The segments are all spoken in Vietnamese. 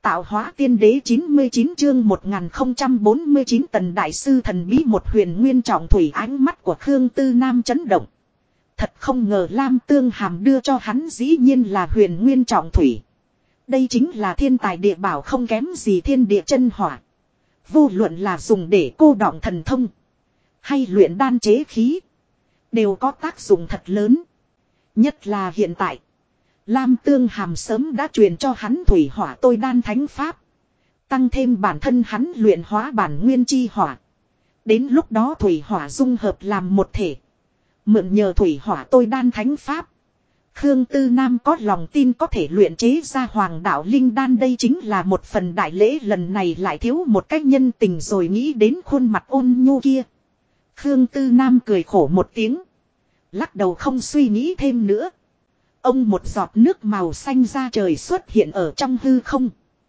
tạo hóa tiên đế 99 chương 1049 tần đại sư thần bí một huyền nguyên trọng thủy. Ánh mắt của Khương Tư Nam chấn động. Thật không ngờ Lam Tương Hàm đưa cho hắn dĩ nhiên là huyền nguyên trọng thủy. Đây chính là thiên tài địa bảo không kém gì thiên địa chân hỏa. Vô luận là dùng để cô đọng thần thông hay luyện đan chế khí, đều có tác dụng thật lớn. Nhất là hiện tại, Lam Tương Hàm sớm đã truyền cho hắn thủy hỏa tôi đan thánh pháp. Tăng thêm bản thân hắn luyện hóa bản nguyên chi hỏa. Đến lúc đó thủy hỏa dung hợp làm một thể. Mượn nhờ thủy hỏa tôi đan thánh pháp, Khương Tư Nam có lòng tin có thể luyện chế ra hoàng đạo linh đan. Đây chính là một phần đại lễ, lần này lại thiếu một cách nhân tình. Rồi nghĩ đến khuôn mặt ôn nhu kia, Khương Tư Nam cười khổ một tiếng, lắc đầu không suy nghĩ thêm nữa. Ông một giọt nước màu xanh da trời xuất hiện ở trong hư không.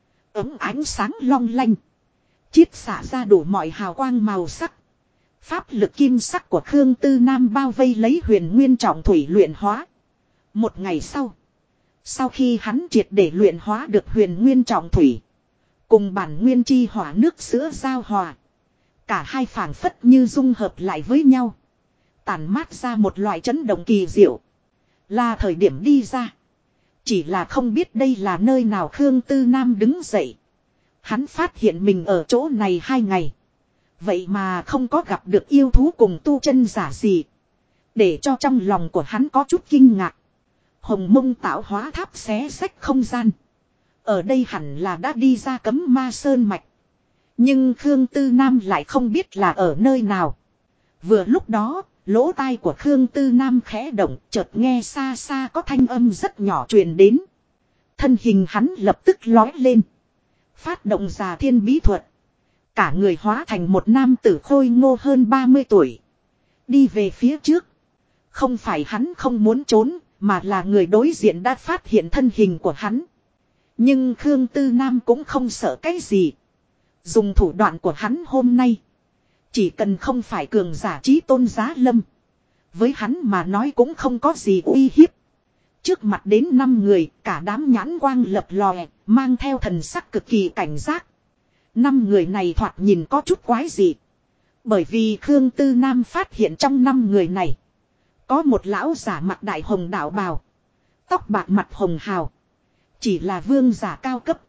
Ấm ánh sáng long lanh, chiết xạ ra đủ mọi hào quang màu sắc. Pháp lực kim sắc của Khương Tư Nam bao vây lấy huyền nguyên trọng thủy luyện hóa. Một ngày sau khi hắn triệt để luyện hóa được huyền nguyên trọng thủy, cùng bản nguyên chi hỏa nước sữa giao hòa, cả hai phảng phất như dung hợp lại với nhau, tản mát ra một loại chấn động kỳ diệu. Là thời điểm đi ra, chỉ là không biết đây là nơi nào. Khương Tư Nam đứng dậy, hắn phát hiện mình ở chỗ này 2 ngày, vậy mà không có gặp được yêu thú cùng tu chân giả gì, để cho trong lòng của hắn có chút kinh ngạc. Hồng Mông tạo hóa tháp xé xách không gian, ở đây hẳn là đã đi ra Cấm Ma Sơn mạch, nhưng Khương Tư Nam lại không biết là ở nơi nào. Vừa lúc đó, lỗ tai của Khương Tư Nam khẽ động, chợt nghe xa xa có thanh âm rất nhỏ truyền đến. Thân hình hắn lập tức lói lên, phát động Già Thiên bí thuật, cả người hóa thành một nam tử khôi ngô hơn 30 tuổi, đi về phía trước. Không phải hắn không muốn trốn, mà là người đối diện đã phát hiện thân hình của hắn. Nhưng Khương Tư Nam cũng không sợ cái gì. Dùng thủ đoạn của hắn hôm nay, chỉ cần không phải cường giả chí tôn giá lâm, với hắn mà nói cũng không có gì uy hiếp. Trước mặt đến 5 người, cả đám nhãn quang lập lòe, mang theo thần sắc cực kỳ cảnh giác. 5 người này thoạt nhìn có chút quái dị, bởi vì Khương Tư Nam phát hiện trong 5 người này có một lão giả mặc đại hồng đạo bào, tóc bạc mặt hồng hào, chỉ là vương giả cao cấp.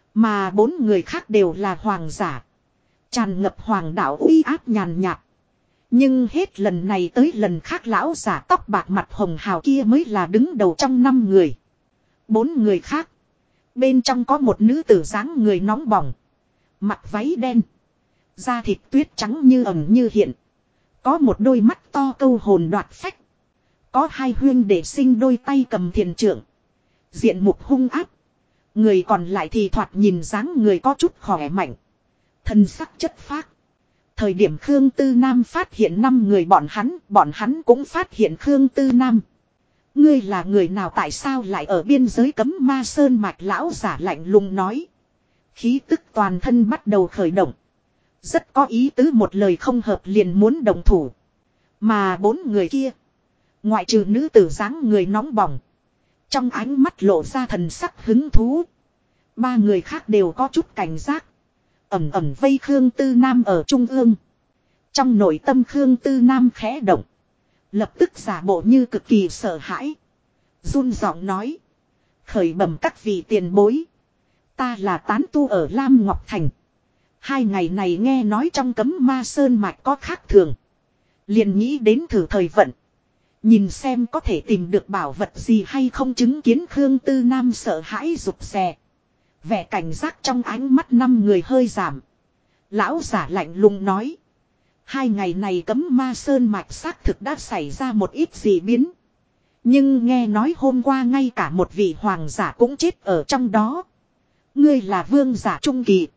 Mà 4 người khác đều là hoàng giả, tràn ngập hoàng đạo uy áp nhàn nhạt. Nhưng hết lần này tới lần khác, lão giả tóc bạc mặt hồng hào kia mới là đứng đầu trong 5 người. 4 người khác, bên trong có một nữ tử dáng người nóng bỏng, mặc váy đen, da thịt tuyết trắng như ẩn như hiện, có một đôi mắt to câu hồn đoạt phách. Có 2 huynh đệ sinh đôi tay cầm thiền trượng, diện mục hung áp. Người còn lại thì thoạt nhìn dáng người có chút khỏe mạnh, thân sắc chất phác. Thời điểm Khương Tư Nam phát hiện 5 người bọn hắn cũng phát hiện Khương Tư Nam. Ngươi là người nào, tại sao lại ở biên giới Cấm Ma Sơn mạch? Lão giả lạnh lùng nói. Khí tức toàn thân bắt đầu khởi động, rất có ý tứ, một lời không hợp liền muốn động thủ. Mà 4 người kia, ngoại trừ nữ tử dáng người nóng bỏng, trong ánh mắt lộ ra thần sắc hứng thú, 3 người khác đều có chút cảnh giác, ẩm ẩm vây Khương Tư Nam ở trung ương. Trong nội tâm Khương Tư Nam khẽ động, lập tức giả bộ như cực kỳ sợ hãi, run giọng nói. Khởi bẩm các vị tiền bối, ta là tán tu ở Lam Ngọc Thành. 2 ngày này nghe nói trong Cấm Ma Sơn mạch có khác thường, liền nghĩ đến thử thời vận, nhìn xem có thể tìm được bảo vật gì hay không. Chứng kiến Khương Tư Nam sợ hãi rụt rè, vẻ cảnh giác trong ánh mắt 5 người hơi giảm. Lão giả lạnh lùng nói. 2 ngày này Cấm Ma Sơn mạch xác thực đã xảy ra một ít dị biến, nhưng nghe nói hôm qua ngay cả một vị hoàng giả cũng chết ở trong đó. Ngươi là vương giả trung kỳ,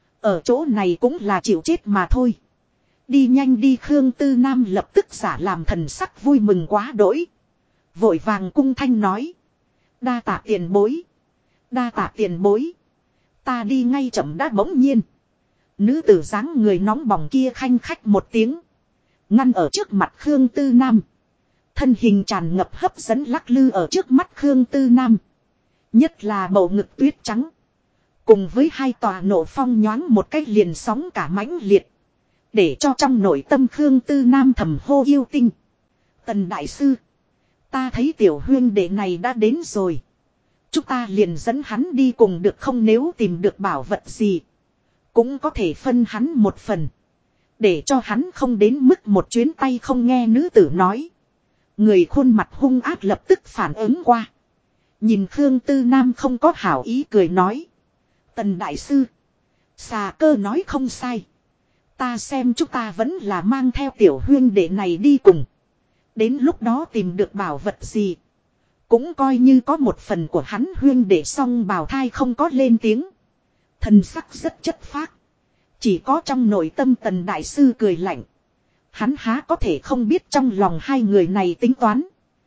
ở chỗ này cũng là chịu chết mà thôi. Đi nhanh đi. Khương Tư Nam lập tức giả làm thần sắc vui mừng quá đỗi, vội vàng cung thanh nói. Đa tạ tiền bối, đa tạ tiền bối, ta đi ngay. Chậm đã. Bỗng nhiên, nữ tử dáng người nóng bỏng kia khanh khách một tiếng, ngăn ở trước mặt Khương Tư Nam. Thân hình tràn ngập hấp dẫn lắc lư ở trước mắt Khương Tư Nam, nhất là bầu ngực tuyết trắng Cùng với hai tòa nổ phong nhoáng một cách liền sóng cả mãnh liệt. Để cho trong nội tâm Khương Tư Nam thầm hô yêu tinh. Tần đại sư. Ta thấy tiểu huyên đệ này đã đến rồi. Chúng ta liền dẫn hắn đi cùng được không, nếu tìm được bảo vật gì. Cũng có thể phân hắn một phần. Để cho hắn không đến mức một chuyến tay không, nghe nữ tử nói. Người khuôn mặt hung ác lập tức phản ứng qua. Nhìn Khương Tư Nam không có hảo ý cười nói. Tần đại sư. Xà cơ nói không sai. Ta xem chúng ta vẫn là mang theo tiểu huyên đệ này đi cùng. Đến lúc đó tìm được bảo vật gì. Cũng coi như có một phần của hắn huyên đệ. Xong bào thai không có lên tiếng. Thần sắc rất chất phác. Chỉ có trong nội tâm Tần đại sư cười lạnh. Hắn há có thể không biết trong lòng hai người này tính toán.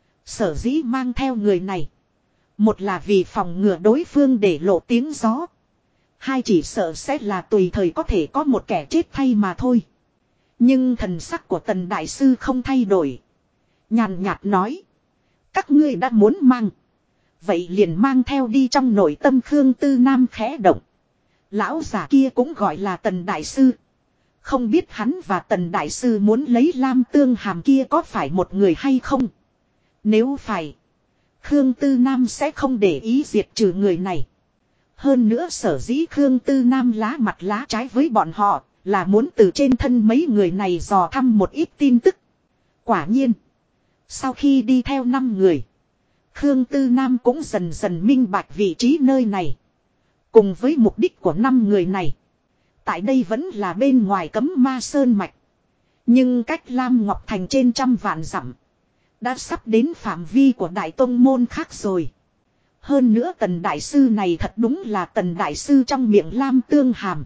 Sở dĩ mang theo người này. Một là vì phòng ngừa đối phương để lộ tiếng gió. Hai chỉ sợ sẽ là tùy thời có thể có một kẻ chết thay mà thôi. Nhưng thần sắc của Tần đại sư không thay đổi. Nhàn nhạt nói. Các ngươi đã muốn mang. Vậy liền mang theo đi. Trong nội tâm Khương Tư Nam khẽ động. Lão già kia cũng gọi là Tần đại sư. Không biết hắn và Tần đại sư muốn lấy Lam Tương Hàm kia có phải một người hay không? Nếu phải, Khương Tư Nam sẽ không để ý diệt trừ người này. Hơn nữa sở dĩ Khương Tư Nam lá mặt lá trái với bọn họ là muốn từ trên thân mấy người này dò thăm một ít tin tức. Quả nhiên, sau khi đi theo 5 người, Khương Tư Nam cũng dần dần minh bạch vị trí nơi này. Cùng với mục đích của 5 người này. Tại đây vẫn là bên ngoài Cấm Ma Sơn Mạch. Nhưng cách Lam Ngọc Thành trên 100 vạn dặm. Đã sắp đến phạm vi của Đại Tông Môn khác rồi. Hơn nữa Tần đại sư này thật đúng là Tần đại sư trong miệng Lam Tương Hàm.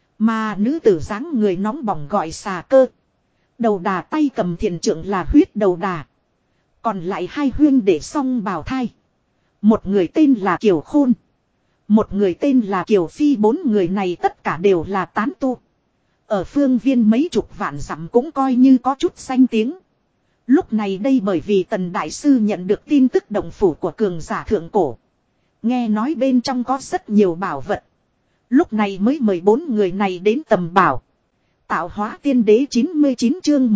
Mà nữ tử dáng người nóng bỏng gọi xà cơ. Đầu đà tay cầm thiền trượng là huyết đầu đà. Còn lại hai huyên để xong bào thai. Một người tên là Kiều Khôn. Một người tên là Kiều Phi. 4 người này tất cả đều là tán tu. Ở phương viên mấy chục vạn dặm cũng coi như có chút danh tiếng. Lúc này đây bởi vì Tần đại sư nhận được tin tức động phủ của cường giả thượng cổ. Nghe nói bên trong có rất nhiều bảo vật. Lúc này mới mời 4 người này đến tầm bảo. Tạo hóa tiên đế 99 chương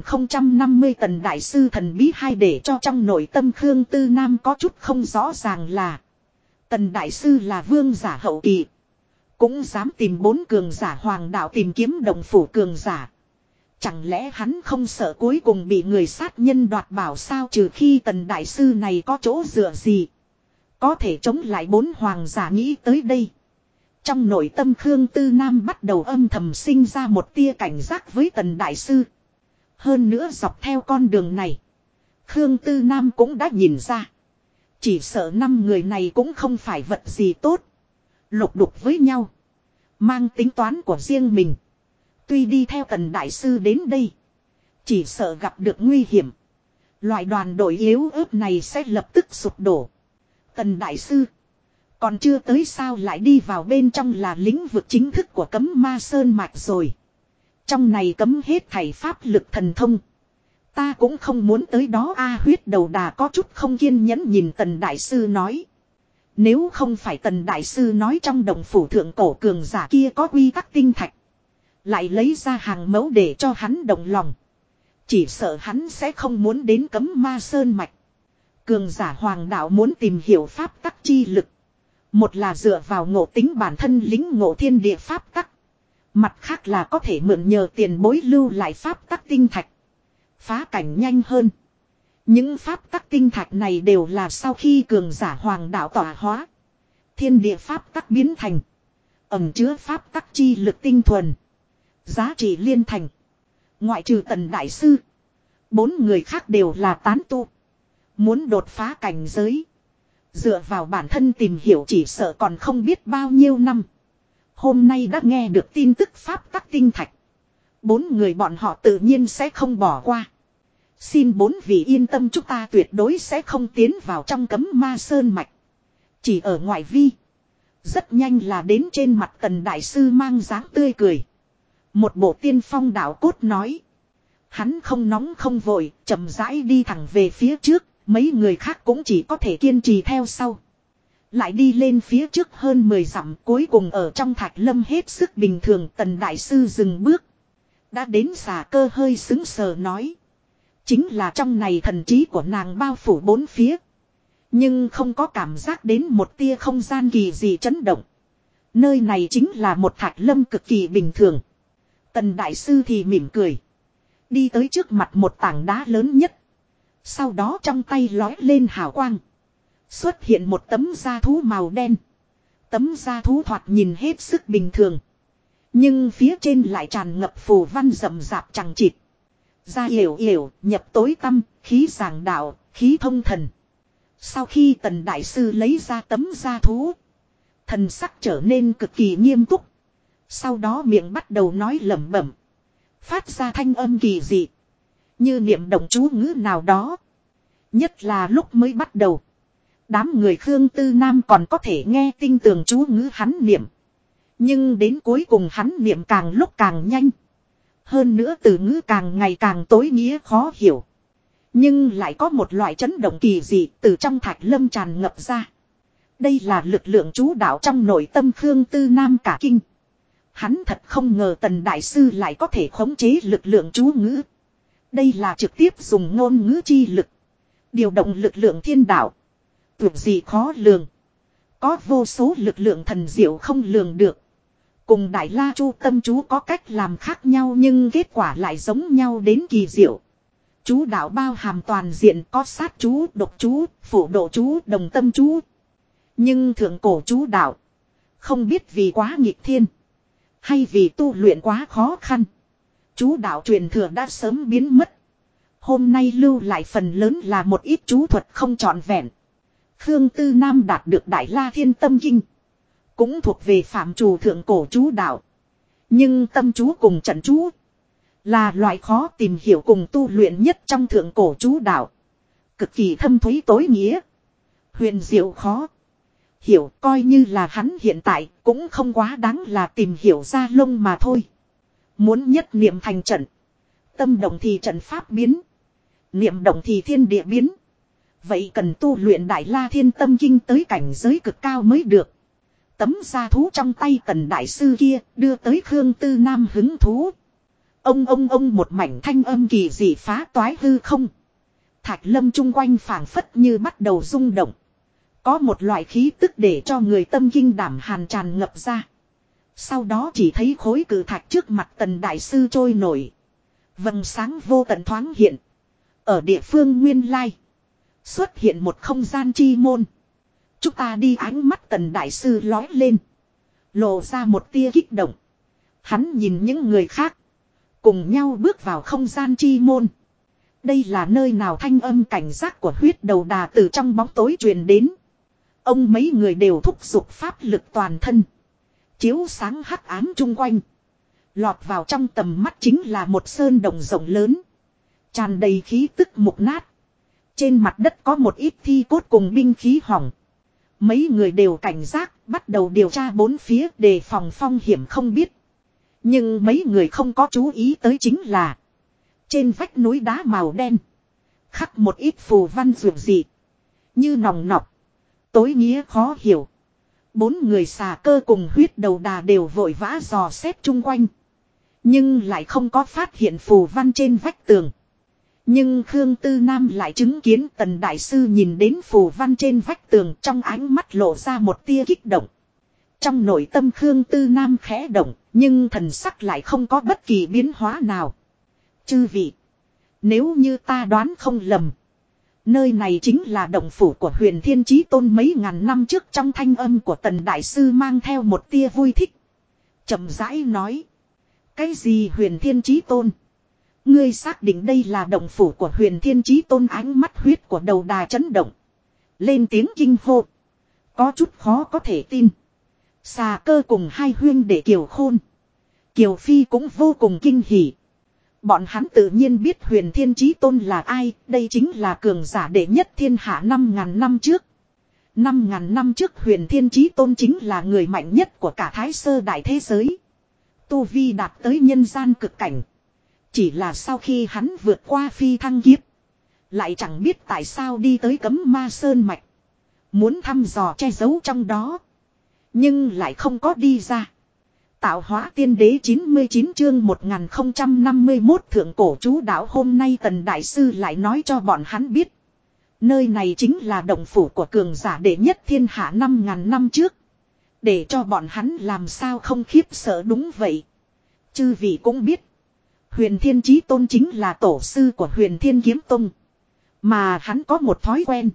1050 Tần đại sư thần bí hai. Để cho trong nội tâm Khương Tư Nam có chút không rõ ràng là Tần đại sư là vương giả hậu kỳ. Cũng dám tìm 4 cường giả hoàng đạo tìm kiếm động phủ cường giả. Chẳng lẽ hắn không sợ cuối cùng bị người sát nhân đoạt bảo sao? Trừ khi Tần đại sư này có chỗ dựa gì có thể chống lại 4 hoàng giả. Nghĩ tới đây, trong nội tâm Khương Tư Nam bắt đầu âm thầm sinh ra một tia cảnh giác với Tần đại sư. Hơn nữa dọc theo con đường này, Khương Tư Nam cũng đã nhìn ra. Chỉ sợ 5 người này cũng không phải vật gì tốt. Lục đục với nhau, mang tính toán của riêng mình. Tuy đi theo Tần đại sư đến đây, chỉ sợ gặp được nguy hiểm. Loại đoàn đội yếu ớt này sẽ lập tức sụp đổ. Tần đại sư còn chưa tới sao lại đi vào bên trong là lĩnh vực chính thức của Cấm Ma Sơn Mạch rồi. Trong này cấm hết thảy pháp lực thần thông. Ta cũng không muốn tới đó a. Huyết đầu đà có chút không kiên nhẫn nhìn Tần đại sư nói. Nếu không phải Tần đại sư nói trong động phủ thượng cổ cường giả kia có quy tắc tinh thạch, lại lấy ra hàng mẫu để cho hắn động lòng, chỉ sợ hắn sẽ không muốn đến Cấm Ma Sơn Mạch. Cường giả hoàng đạo muốn tìm hiểu pháp tắc chi lực. Một là dựa vào ngộ tính bản thân lính ngộ thiên địa pháp tắc. Mặt khác là có thể mượn nhờ tiền bối lưu lại pháp tắc tinh thạch. Phá cảnh nhanh hơn. Những pháp tắc tinh thạch này đều là sau khi cường giả hoàng đạo tỏa hóa. Thiên địa pháp tắc biến thành. Ẩn chứa pháp tắc chi lực tinh thuần. Giá trị liên thành. Ngoại trừ Tần đại sư, 4 người khác đều là tán tu. Muốn đột phá cảnh giới, dựa vào bản thân tìm hiểu chỉ sợ còn không biết bao nhiêu năm. Hôm nay đã nghe được tin tức pháp tắc tinh thạch, 4 người bọn họ tự nhiên sẽ không bỏ qua. Xin 4 vị yên tâm, chúng ta tuyệt đối sẽ không tiến vào trong Cấm Ma Sơn Mạch. Chỉ ở ngoại vi. Rất nhanh là đến trên mặt Tần đại sư mang dáng tươi cười. Một bộ tiên phong đạo cốt nói. Hắn không nóng không vội, chậm rãi đi thẳng về phía trước. Mấy người khác cũng chỉ có thể kiên trì theo sau. Lại đi lên phía trước hơn 10 dặm, cuối cùng ở trong Thạch Lâm hết sức bình thường. Tần đại sư dừng bước. Đã đến Xà Cơ hơi sững sờ nói. Chính là trong này thần trí của nàng bao phủ bốn phía. Nhưng không có cảm giác đến một tia không gian kỳ dị chấn động. Nơi này chính là một Thạch Lâm cực kỳ bình thường. Tần đại sư thì mỉm cười. Đi tới trước mặt một tảng đá lớn nhất. Sau đó trong tay lói lên hào quang. Xuất hiện một tấm da thú màu đen. Tấm da thú thoạt nhìn hết sức bình thường. Nhưng phía trên lại tràn ngập phù văn rậm rạp chằng chịt. Da yểu yểu, nhập tối tâm, khí giảng đạo, khí thông thần. Sau khi tần đại sư lấy ra tấm da thú. Thần sắc trở nên cực kỳ nghiêm túc. Sau đó miệng bắt đầu nói lẩm bẩm. Phát ra thanh âm kỳ dị. Như niệm động chú ngữ nào đó. Nhất là lúc mới bắt đầu. Đám người Khương Tư Nam còn có thể nghe tinh tường chú ngữ hắn niệm. Nhưng đến cuối cùng hắn niệm càng lúc càng nhanh. Hơn nữa từ ngữ càng ngày càng tối nghĩa khó hiểu. Nhưng lại có một loại chấn động kỳ dị từ trong Thạch Lâm tràn ngập ra. Đây là lực lượng chú đạo trong nội tâm Khương Tư Nam cả kinh. Hắn thật không ngờ tần đại sư lại có thể khống chế lực lượng chú ngữ. Đây là trực tiếp dùng ngôn ngữ chi lực. Điều động lực lượng thiên đạo. Tuyệt gì khó lường. Có vô số lực lượng thần diệu không lường được. Cùng Đại La Chu tâm chú có cách làm khác nhau nhưng kết quả lại giống nhau đến kỳ diệu. Chú đạo bao hàm toàn diện có sát chú, độc chú, phổ độ chú, đồng tâm chú. Nhưng thượng cổ chú đạo. Không biết vì quá nghịch thiên. Hay vì tu luyện quá khó khăn. Chú đạo truyền thừa đã sớm biến mất. Hôm nay lưu lại phần lớn là một ít chú thuật không trọn vẹn. Khương Tư Nam đạt được Đại La Thiên Tâm Kinh. Cũng thuộc về phạm trù thượng cổ chú đạo. Nhưng tâm chú cùng trận chú. Là loại khó tìm hiểu cùng tu luyện nhất trong thượng cổ chú đạo. Cực kỳ thâm thúy tối nghĩa. Huyền diệu khó. Hiểu coi như là hắn hiện tại cũng không quá đáng là tìm hiểu ra lông mà thôi. Muốn nhất niệm thành trận. Tâm động thì trận pháp biến. Niệm động thì thiên địa biến. Vậy cần tu luyện Đại La Thiên Tâm Kinh tới cảnh giới cực cao mới được. Tấm da thú trong tay tần đại sư kia đưa tới Khương Tư Nam hứng thú. Ông một mảnh thanh âm kỳ dị phá toái hư không. Thạch Lâm chung quanh phảng phất như bắt đầu rung động. Có một loại khí tức để cho người tâm kinh đảm hàn tràn ngập ra. Sau đó chỉ thấy khối cử thạch trước mặt tần đại sư trôi nổi. Vầng sáng vô tận thoáng hiện. Ở địa phương nguyên lai. Xuất hiện một không gian chi môn. Chúng ta đi ánh mắt tần đại sư lói lên. Lộ ra một tia kích động. Hắn nhìn những người khác. Cùng nhau bước vào không gian chi môn. Đây là nơi nào thanh âm cảnh giác của huyết đầu đà từ trong bóng tối truyền đến. Ông mấy người đều thúc giục pháp lực toàn thân. Chiếu sáng hắc ám chung quanh. Lọt vào trong tầm mắt chính là một sơn đồng rộng lớn. Tràn đầy khí tức mục nát. Trên mặt đất có một ít thi cốt cùng binh khí hỏng. Mấy người đều cảnh giác, bắt đầu điều tra bốn phía đề phòng phong hiểm không biết. Nhưng mấy người không có chú ý tới chính là trên vách núi đá màu đen khắc một ít phù văn dường dị. Như nòng nọc. Tối nghĩa khó hiểu. Bốn người Xà Cơ cùng huyết đầu đà đều vội vã dò xét chung quanh. Nhưng lại không có phát hiện phù văn trên vách tường. Nhưng Khương Tư Nam lại chứng kiến tần đại sư nhìn đến phù văn trên vách tường trong ánh mắt lộ ra một tia kích động. Trong nội tâm Khương Tư Nam khẽ động, nhưng thần sắc lại không có bất kỳ biến hóa nào. Chư vị, nếu như ta đoán không lầm, nơi này chính là động phủ của Huyền Thiên Chí Tôn mấy ngàn năm trước. Trong thanh âm của tần đại sư mang theo một tia vui thích. Chậm rãi nói, cái gì Huyền Thiên Chí Tôn? Ngươi xác định đây là động phủ của Huyền Thiên Chí Tôn? Ánh mắt huyết của đầu đà chấn động. Lên tiếng kinh hô. Có chút khó có thể tin. Xà Cơ cùng hai huyên đệ Kiều Khôn, Kiều Phi cũng vô cùng kinh hỉ. Bọn hắn tự nhiên biết Huyền Thiên Chí Tôn là ai. Đây chính là cường giả đệ nhất thiên hạ 5.000 năm trước. 5.000 năm trước Huyền Thiên Chí Tôn chính là người mạnh nhất của cả Thái Sơ đại thế giới. Tu vi đạt tới nhân gian cực cảnh. Chỉ là sau khi hắn vượt qua phi thăng kiếp, lại chẳng biết tại sao đi tới Cấm Ma Sơn Mạch. Muốn thăm dò che giấu trong đó. Nhưng lại không có đi ra. Tạo hóa tiên đế 99 chương 1051 thượng cổ chú đạo hôm nay Tần Đại Sư lại nói cho bọn hắn biết. Nơi này chính là động phủ của cường giả đệ nhất thiên hạ 5.000 năm trước. Để cho bọn hắn làm sao không khiếp sợ đúng vậy. Chư vị cũng biết. Huyền Thiên Chí Tôn chính là tổ sư của Huyền Thiên Kiếm Tông. Mà hắn có một thói quen.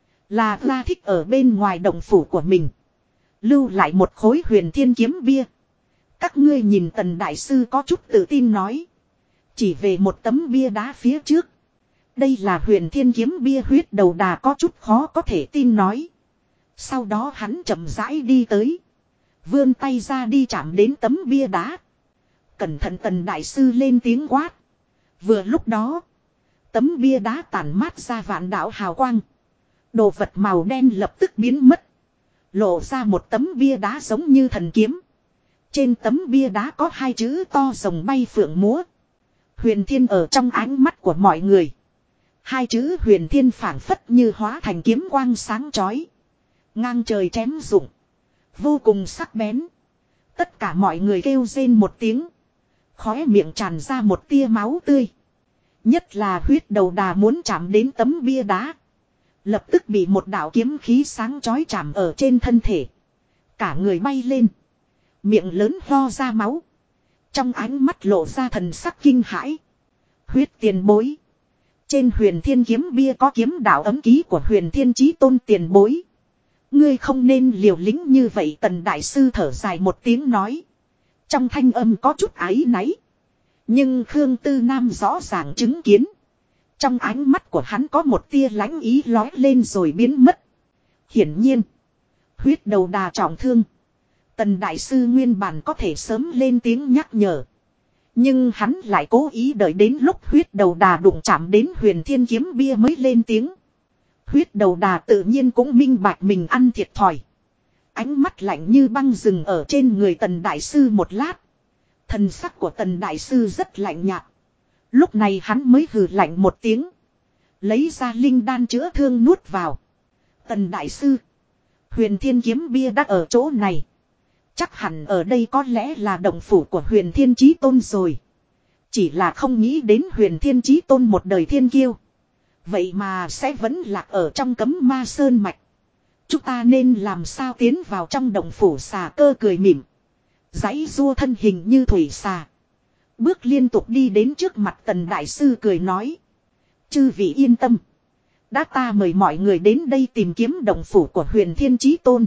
Là ra thích ở bên ngoài động phủ của mình. Lưu lại một khối Huyền Thiên Kiếm bia. Các ngươi nhìn Tần Đại Sư có chút tự tin nói. Chỉ về một tấm bia đá phía trước. Đây là Huyền Thiên Kiếm bia huyết đầu đà có chút khó có thể tin nói. Sau đó hắn chậm rãi đi tới. Vươn tay ra đi chạm đến tấm bia đá. Cẩn thận Tần Đại Sư lên tiếng quát. Vừa lúc đó. Tấm bia đá tản mát ra vạn đạo hào quang. Đồ vật màu đen lập tức biến mất. Lộ ra một tấm bia đá giống như thần kiếm. Trên tấm bia đá có hai chữ to rồng bay phượng múa. Huyền Thiên ở trong ánh mắt của mọi người. Hai chữ Huyền Thiên phảng phất như hóa thành kiếm quang sáng chói. Ngang trời chém rụng. Vô cùng sắc bén. Tất cả mọi người kêu rên một tiếng. Khóe miệng tràn ra một tia máu tươi. Nhất là huyết đầu đà muốn chạm đến tấm bia đá. Lập tức bị một đạo kiếm khí sáng chói chạm ở trên thân thể. Cả người bay lên. Miệng lớn ho ra máu. Trong ánh mắt lộ ra thần sắc kinh hãi. Huyết tiền bối. Trên Huyền Thiên Kiếm bia có kiếm đạo ấm ký của Huyền Thiên Chí Tôn tiền bối. Ngươi không nên liều lĩnh như vậy. Tần Đại Sư thở dài một tiếng nói. Trong thanh âm có chút áy náy. Nhưng Khương Tư Nam rõ ràng chứng kiến. Trong ánh mắt của hắn có một tia lãnh ý lói lên rồi biến mất. Hiển nhiên. Huyết đầu đà trọng thương. Tần Đại Sư nguyên bản có thể sớm lên tiếng nhắc nhở. Nhưng hắn lại cố ý đợi đến lúc huyết đầu đà đụng chạm đến Huyền Thiên Kiếm bia mới lên tiếng. Huyết đầu đà tự nhiên cũng minh bạch mình ăn thiệt thòi. Ánh mắt lạnh như băng dừng ở trên người Tần Đại Sư một lát. Thần sắc của Tần Đại Sư rất lạnh nhạt. Lúc này hắn mới hừ lạnh một tiếng. Lấy ra linh đan chữa thương nuốt vào. Tần Đại Sư. Huyền Thiên Kiếm bia đã ở chỗ này. Chắc hẳn ở đây có lẽ là động phủ của Huyền Thiên Chí Tôn rồi. Chỉ là không nghĩ đến Huyền Thiên Chí Tôn một đời thiên kiêu. Vậy mà sẽ vẫn lạc ở trong cấm ma sơn mạch. Chúng ta nên làm sao tiến vào trong động phủ xà cơ cười mỉm. Giãy rua thân hình như thủy xà. Bước liên tục đi đến trước mặt Tần Đại Sư cười nói. Chư vị yên tâm. Đã ta mời mọi người đến đây tìm kiếm động phủ của Huyền Thiên Chí Tôn.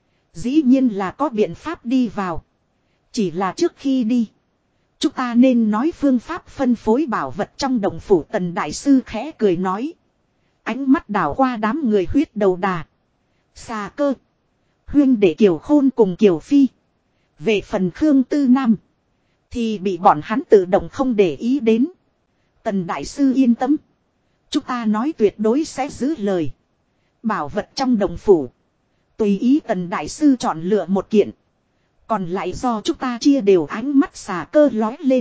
Dĩ nhiên là có biện pháp đi vào. Chỉ là trước khi đi. Chúng ta nên nói phương pháp phân phối bảo vật trong động phủ. Tần Đại Sư khẽ cười nói. Ánh mắt đảo qua đám người huyết đầu đà. Xà cơ. Huyên để Kiều Khôn cùng Kiều Phi. Về phần Khương Tư Nam. Thì bị bọn hắn tự động không để ý đến. Tần Đại Sư yên tâm. Chúng ta nói tuyệt đối sẽ giữ lời. Bảo vật trong động phủ. Tùy ý Tần Đại Sư chọn lựa một kiện. Còn lại do chúng ta chia đều. Ánh mắt xà cơ lói lên.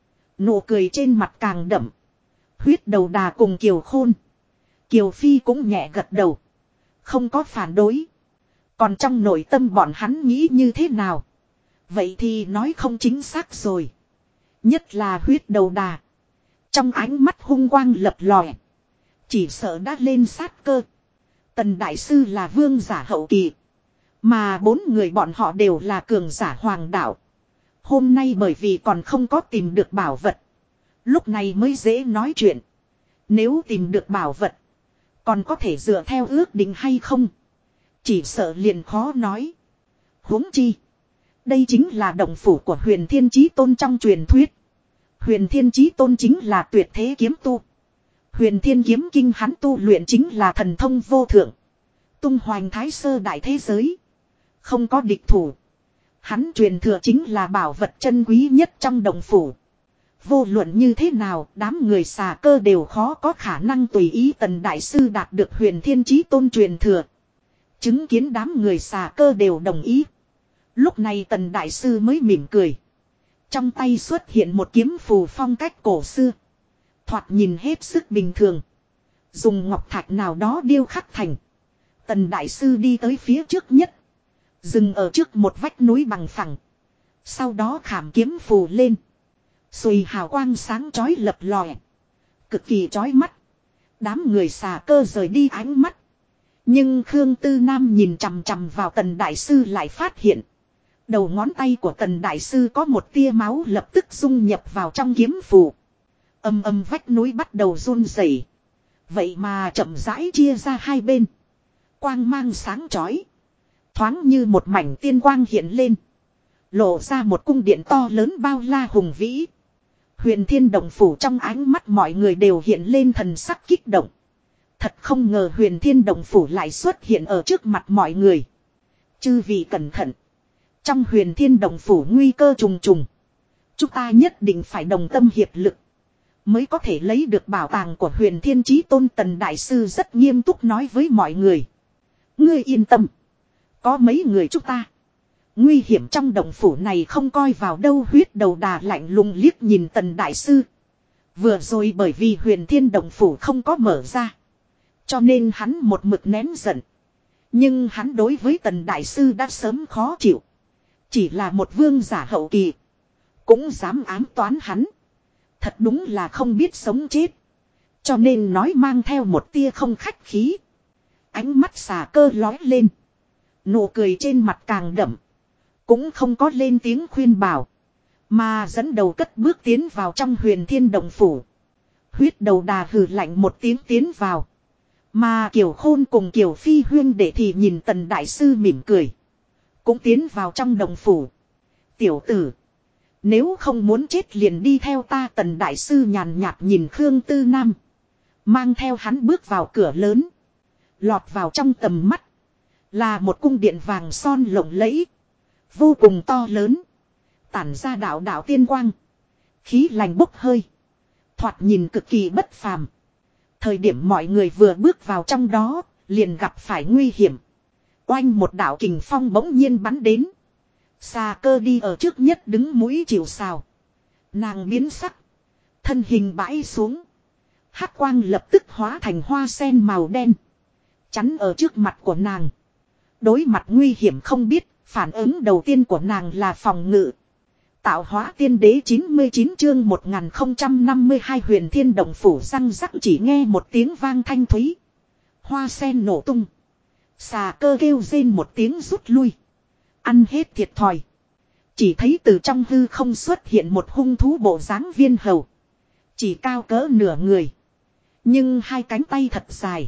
Nụ cười trên mặt càng đậm. Huyết đầu đà cùng Kiều Khôn. Kiều Phi cũng nhẹ gật đầu. Không có phản đối. Còn trong nội tâm bọn hắn nghĩ như thế nào? Vậy thì nói không chính xác rồi. Nhất là huyết đầu đà. Trong ánh mắt hung quang lập lòe. Chỉ sợ đã lên sát cơ. Tần Đại Sư là vương giả hậu kỳ. Mà bốn người bọn họ đều là cường giả hoàng đạo. Hôm nay bởi vì còn không có tìm được bảo vật. Lúc này mới dễ nói chuyện. Nếu tìm được bảo vật. Còn có thể dựa theo ước định hay không? Chỉ sợ liền khó nói. Huống chi. Đây chính là động phủ của Huyền Thiên Chí Tôn trong truyền thuyết. Huyền Thiên Chí Tôn chính là tuyệt thế kiếm tu. Huyền Thiên Kiếm Kinh hắn tu luyện chính là thần thông vô thượng. Tung hoành thái sơ đại thế giới. Không có địch thủ. Hắn truyền thừa chính là bảo vật chân quý nhất trong động phủ. Vô luận như thế nào, đám người xà cơ đều khó có khả năng tùy ý Tần Đại Sư đạt được Huyền Thiên Chí Tôn truyền thừa. Chứng kiến đám người xà cơ đều đồng ý. Lúc này Tần Đại Sư mới mỉm cười. Trong tay xuất hiện một kiếm phù phong cách cổ xưa. Thoạt nhìn hết sức bình thường. Dùng ngọc thạch nào đó điêu khắc thành. Tần đại sư đi tới phía trước nhất. Dừng ở trước một vách núi bằng phẳng. Sau đó khảm kiếm phù lên. Xùy hào quang sáng chói lập lòe. Cực kỳ chói mắt. Đám người xà cơ rời đi ánh mắt. Nhưng Khương Tư Nam nhìn chằm chằm vào Tần đại sư lại phát hiện. Đầu ngón tay của Tần đại sư có một tia máu lập tức dung nhập vào trong kiếm phù. Âm âm vách núi bắt đầu run rẩy. Vậy mà chậm rãi chia ra hai bên. Quang mang sáng chói. Thoáng như một mảnh tiên quang hiện lên. Lộ ra một cung điện to lớn bao la hùng vĩ. Huyền Thiên Động Phủ trong ánh mắt mọi người đều hiện lên thần sắc kích động. Thật không ngờ Huyền Thiên Động Phủ lại xuất hiện ở trước mặt mọi người. Chư vị cẩn thận. Trong Huyền Thiên Động Phủ nguy cơ trùng trùng. Chúng ta nhất định phải đồng tâm hiệp lực. Mới có thể lấy được bảo tàng của Huyền Thiên Chí Tôn. Tần đại sư rất nghiêm túc nói với mọi người. Ngươi yên tâm. Có mấy người chúng ta. Nguy hiểm trong động phủ này không coi vào đâu. Huyết đầu đà lạnh lùng liếc nhìn Tần đại sư. Vừa rồi bởi vì Huyền Thiên Động Phủ không có mở ra. Cho nên hắn một mực nén giận. Nhưng hắn đối với Tần đại sư đã sớm khó chịu. Chỉ là một vương giả hậu kỳ. Cũng dám ám toán hắn. Thật đúng là không biết sống chết. Cho nên nói mang theo một tia không khách khí. Ánh mắt xà cơ lói lên. Nụ cười trên mặt càng đậm. Cũng không có lên tiếng khuyên bảo. Mà dẫn đầu cất bước tiến vào trong Huyền Thiên Động Phủ. Huyết đầu đà hừ lạnh một tiếng tiến vào. Mà Kiều Khôn cùng Kiều Phi huyên đệ thì nhìn Tần đại sư mỉm cười. Cũng tiến vào trong động phủ. Tiểu tử. Nếu không muốn chết liền đi theo ta. Tần đại sư nhàn nhạt nhìn Khương Tư Nam. Mang theo hắn bước vào cửa lớn. Lọt vào trong tầm mắt. Là một cung điện vàng son lộng lẫy. Vô cùng to lớn. Tản ra đạo đạo tiên quang. Khí lành bốc hơi. Thoạt nhìn cực kỳ bất phàm. Thời điểm mọi người vừa bước vào trong đó. Liền gặp phải nguy hiểm. Oanh một đạo kình phong bỗng nhiên bắn đến. Xà cơ đi ở trước nhất đứng mũi chịu sào. Nàng biến sắc. Thân hình bãi xuống. Hắc quang lập tức hóa thành hoa sen màu đen. Chắn ở trước mặt của nàng. Đối mặt nguy hiểm không biết. Phản ứng đầu tiên của nàng là phòng ngự. Tạo hóa tiên đế 99 chương 1052 Huyền Thiên Động Phủ răng rắc chỉ nghe một tiếng vang thanh thúy. Hoa sen nổ tung. Xà cơ kêu rên một tiếng rút lui. Ăn hết thiệt thòi. Chỉ thấy từ trong hư không xuất hiện một hung thú bộ dáng viên hầu. Chỉ cao cỡ nửa người. Nhưng hai cánh tay thật dài.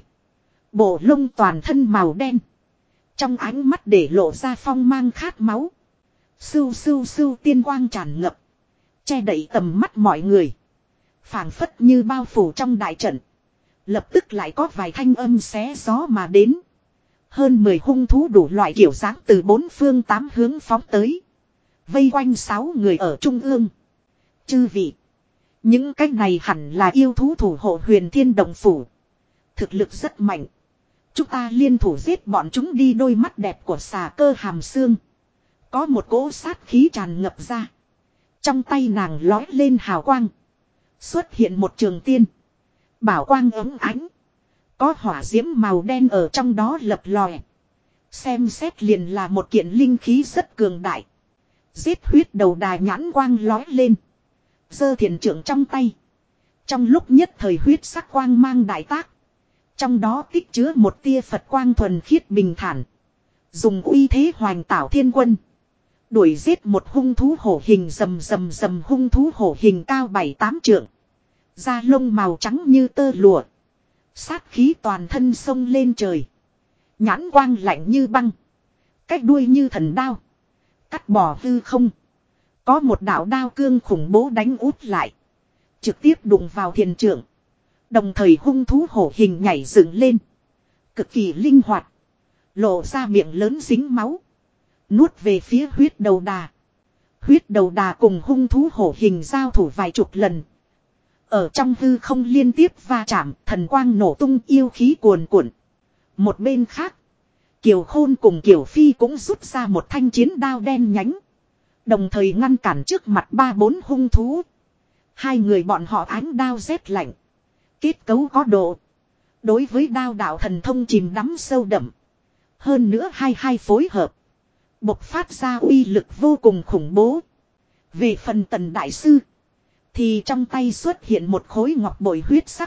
Bộ lông toàn thân màu đen. Trong ánh mắt để lộ ra phong mang khát máu. Sưu sưu sưu tiên quang tràn ngập. Che đậy tầm mắt mọi người. Phảng phất như bao phủ trong đại trận. Lập tức lại có vài thanh âm xé gió mà đến. Hơn 10 hung thú đủ loại kiểu dáng từ bốn phương tám hướng phóng tới. Vây quanh 6 người ở trung ương. Chư vị. Những cái này hẳn là yêu thú thủ hộ Huyền Thiên Động Phủ. Thực lực rất mạnh. Chúng ta liên thủ giết bọn chúng đi. Đôi mắt đẹp của xà cơ hàm xương. Có một cỗ sát khí tràn ngập ra. Trong tay nàng lói lên hào quang. Xuất hiện một trường tiên. Bảo quang ấm ánh. Có hỏa diễm màu đen ở trong đó lập lòe. Xem xét liền là một kiện linh khí rất cường đại. Giết huyết đầu đà nhãn quang lói lên. Giơ thiền trượng trong tay. Trong lúc nhất thời huyết sắc quang mang đại tác. Trong đó tích chứa một tia Phật quang thuần khiết bình thản. Dùng uy thế hoành tảo thiên quân. Đuổi giết một hung thú hổ hình rầm rầm rầm. Hung thú hổ hình cao 7-8 trượng. Da lông màu trắng như tơ lụa. Sát khí toàn thân sông lên trời. Nhãn quang lạnh như băng. Cách đuôi như thần đao. Cắt bỏ hư không. Có một đạo đao cương khủng bố đánh út lại. Trực tiếp đụng vào thiền trượng. Đồng thời hung thú hổ hình nhảy dựng lên. Cực kỳ linh hoạt. Lộ ra miệng lớn dính máu. Nuốt về phía huyết đầu đà. Huyết đầu đà cùng hung thú hổ hình giao thủ vài chục lần. Ở trong hư không liên tiếp va chạm, thần quang nổ tung, yêu khí cuồn cuộn. Một bên khác, Kiều Khôn cùng Kiều Phi cũng rút ra một thanh chiến đao đen nhánh. Đồng thời ngăn cản trước mặt 3-4 hung thú. Hai người bọn họ ánh đao rét lạnh. Kết cấu có độ. Đối với đao đạo thần thông chìm đắm sâu đậm. Hơn nữa hai phối hợp. Bộc phát ra uy lực vô cùng khủng bố. Về phần Tần Đại Sư. Thì trong tay xuất hiện một khối ngọc bội huyết sắc.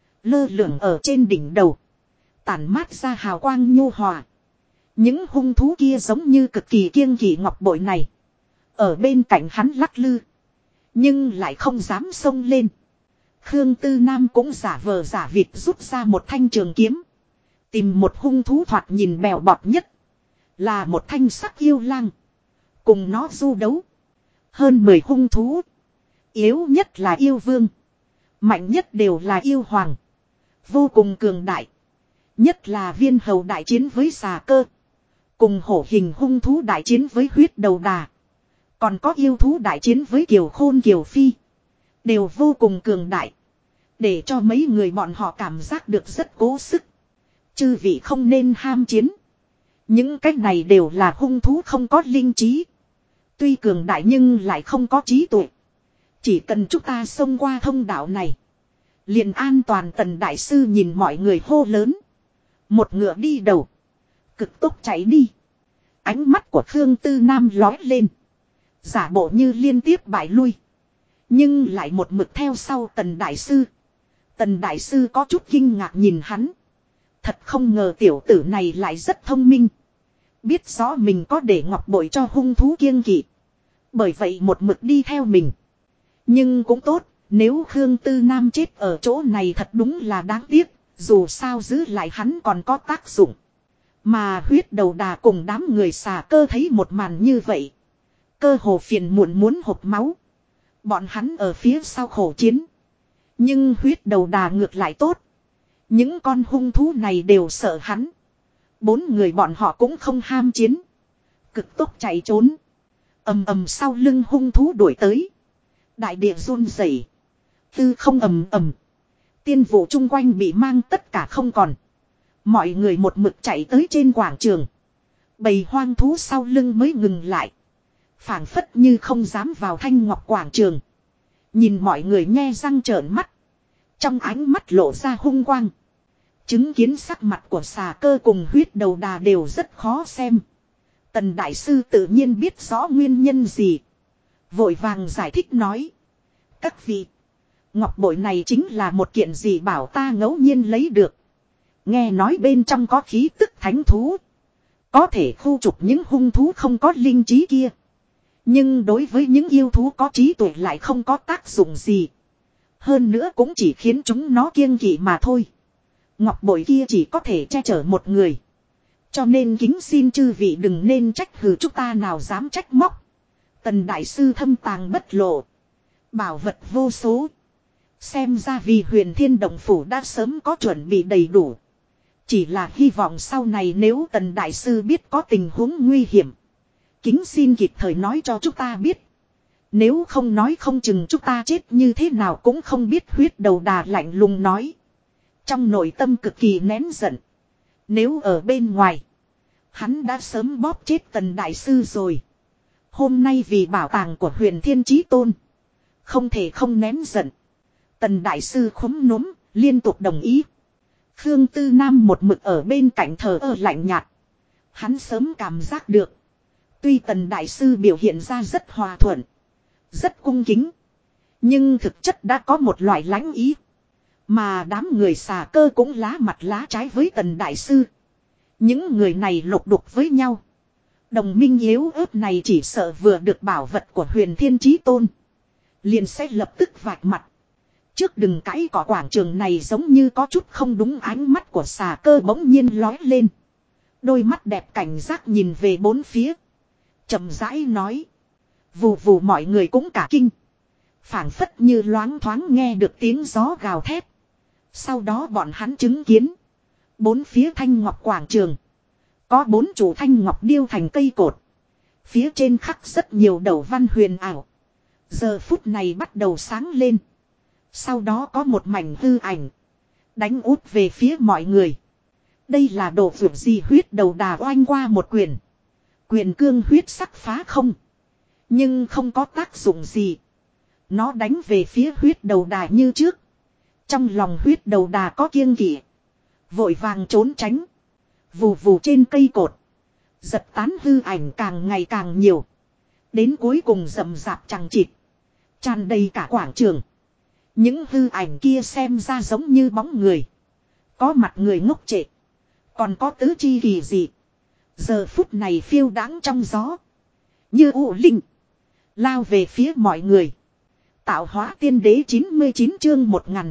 Lơ lửng ở trên đỉnh đầu. Tản mát ra hào quang nhu hòa. Những hung thú kia giống như cực kỳ kiêng kỵ ngọc bội này. Ở bên cạnh hắn lắc lư. Nhưng lại không dám xông lên. Khương Tư Nam cũng giả vờ giả vịt rút ra một thanh trường kiếm. Tìm một hung thú thoạt nhìn bèo bọt nhất. Là một thanh sắc yêu lang. Cùng nó du đấu. Hơn 10 hung thú. Yếu nhất là yêu vương. Mạnh nhất đều là yêu hoàng. Vô cùng cường đại. Nhất là viên hầu đại chiến với xà cơ. Cùng hổ hình hung thú đại chiến với huyết đầu đà. Còn có yêu thú đại chiến với kiều khôn kiều phi. Đều vô cùng cường đại. Để cho mấy người bọn họ cảm giác được rất cố sức. Chư vị không nên ham chiến. Những cái này đều là hung thú không có linh trí. Tuy cường đại nhưng lại không có trí tuệ. Chỉ cần chúng ta xông qua thông đạo này. Liền an toàn. Tần Đại Sư nhìn mọi người hô lớn. Một ngựa đi đầu. Cực tốc chạy đi. Ánh mắt của Khương Tư Nam lói lên. Giả bộ như liên tiếp bại lui. Nhưng lại một mực theo sau Tần Đại Sư. Tần Đại Sư có chút kinh ngạc nhìn hắn. Thật không ngờ tiểu tử này lại rất thông minh. Biết rõ mình có để ngọc bội cho hung thú kiêng kỵ. Bởi vậy một mực đi theo mình. Nhưng cũng tốt. Nếu Khương Tư Nam chết ở chỗ này thật đúng là đáng tiếc. Dù sao giữ lại hắn còn có tác dụng. Mà huyết đầu đà cùng đám người xà cơ thấy một màn như vậy. Cơ hồ phiền muộn muốn hộc máu. Bọn hắn ở phía sau khổ chiến. Nhưng huyết đầu đà ngược lại tốt. Những con hung thú này đều sợ hắn. 4 người bọn họ cũng không ham chiến. Cực tốc chạy trốn. Ầm ầm sau lưng hung thú đuổi tới. Đại địa run rẩy. Tư không ầm ầm. Tiên vụ chung quanh bị mang tất cả không còn. Mọi người một mực chạy tới trên quảng trường. Bầy hoang thú sau lưng mới ngừng lại. Phảng phất như không dám vào Thanh Ngọc quảng trường. Nhìn mọi người nhe răng trợn mắt. Trong ánh mắt lộ ra hung quang. Chứng kiến sắc mặt của xà cơ cùng huyết đầu đà đều rất khó xem. Tần Đại Sư tự nhiên biết rõ nguyên nhân gì. Vội vàng giải thích nói. Các vị. Ngọc bội này chính là một kiện gì bảo ta ngẫu nhiên lấy được. Nghe nói bên trong có khí tức thánh thú. Có thể khu trục những hung thú không có linh trí kia. Nhưng đối với những yêu thú có trí tuệ lại không có tác dụng gì. Hơn nữa cũng chỉ khiến chúng nó kiêng kỵ mà thôi. Ngọc bội kia chỉ có thể che chở một người. Cho nên kính xin chư vị đừng nên trách hừ chúng ta nào dám trách móc. Tần Đại Sư thâm tàng bất lộ. Bảo vật vô số. Xem ra vì Huyền Thiên Động Phủ đã sớm có chuẩn bị đầy đủ. Chỉ là hy vọng sau này nếu Tần Đại Sư biết có tình huống nguy hiểm. Kính xin kịp thời nói cho chúng ta biết. Nếu không nói không chừng chúng ta chết như thế nào cũng không biết. Huyết đầu đà lạnh lùng nói. Trong nội tâm cực kỳ nén giận. Nếu ở bên ngoài. Hắn đã sớm bóp chết Tần Đại Sư rồi. Hôm nay vì bảo tàng của Huyền Thiên Chí Tôn. Không thể không nén giận. Tần Đại Sư khúm núm liên tục đồng ý. Khương Tư Nam một mực ở bên cạnh thờ ơ lạnh nhạt. Hắn sớm cảm giác được. Tuy Tần Đại Sư biểu hiện ra rất hòa thuận. Rất cung kính. Nhưng thực chất đã có một loại lãnh ý. Mà đám người xà cơ cũng lá mặt lá trái với Tần Đại Sư. Những người này lục đục với nhau. Đồng minh yếu ớt này chỉ sợ vừa được bảo vật của Huyền Thiên Chí Tôn. Liền sẽ lập tức vạch mặt. Trước đừng cãi cỏ quảng trường này giống như có chút không đúng. Ánh mắt của xà cơ bỗng nhiên lói lên. Đôi mắt đẹp cảnh giác nhìn về bốn phía. Chậm rãi nói. Vù vù mọi người cũng cả kinh. Phảng phất như loáng thoáng nghe được tiếng gió gào thét. Sau đó bọn hắn chứng kiến. Bốn phía Thanh Ngọc quảng trường. Có 4 chủ thanh ngọc điêu thành cây cột. Phía trên khắc rất nhiều đầu văn huyền ảo. Giờ phút này bắt đầu sáng lên. Sau đó có một mảnh hư ảnh. Đánh út về phía mọi người. Đây là đồ vượt gì? Huyết đầu đà oanh qua một quyền. Quyền cương huyết sắc phá không. Nhưng không có tác dụng gì. Nó đánh về phía huyết đầu đà như trước. Trong lòng huyết đầu đà có kiêng kỵ. Vội vàng trốn tránh. Vù vù trên cây cột. Giật tán hư ảnh càng ngày càng nhiều. Đến cuối cùng rậm rạp chằng chịt. Tràn đầy cả quảng trường. Những hư ảnh kia xem ra giống như bóng người. Có mặt người ngốc trệ. Còn có tứ chi kỳ dị. Giờ phút này phiêu đãng trong gió. Như u linh. Lao về phía mọi người. Tạo hóa tiên đế 99 chương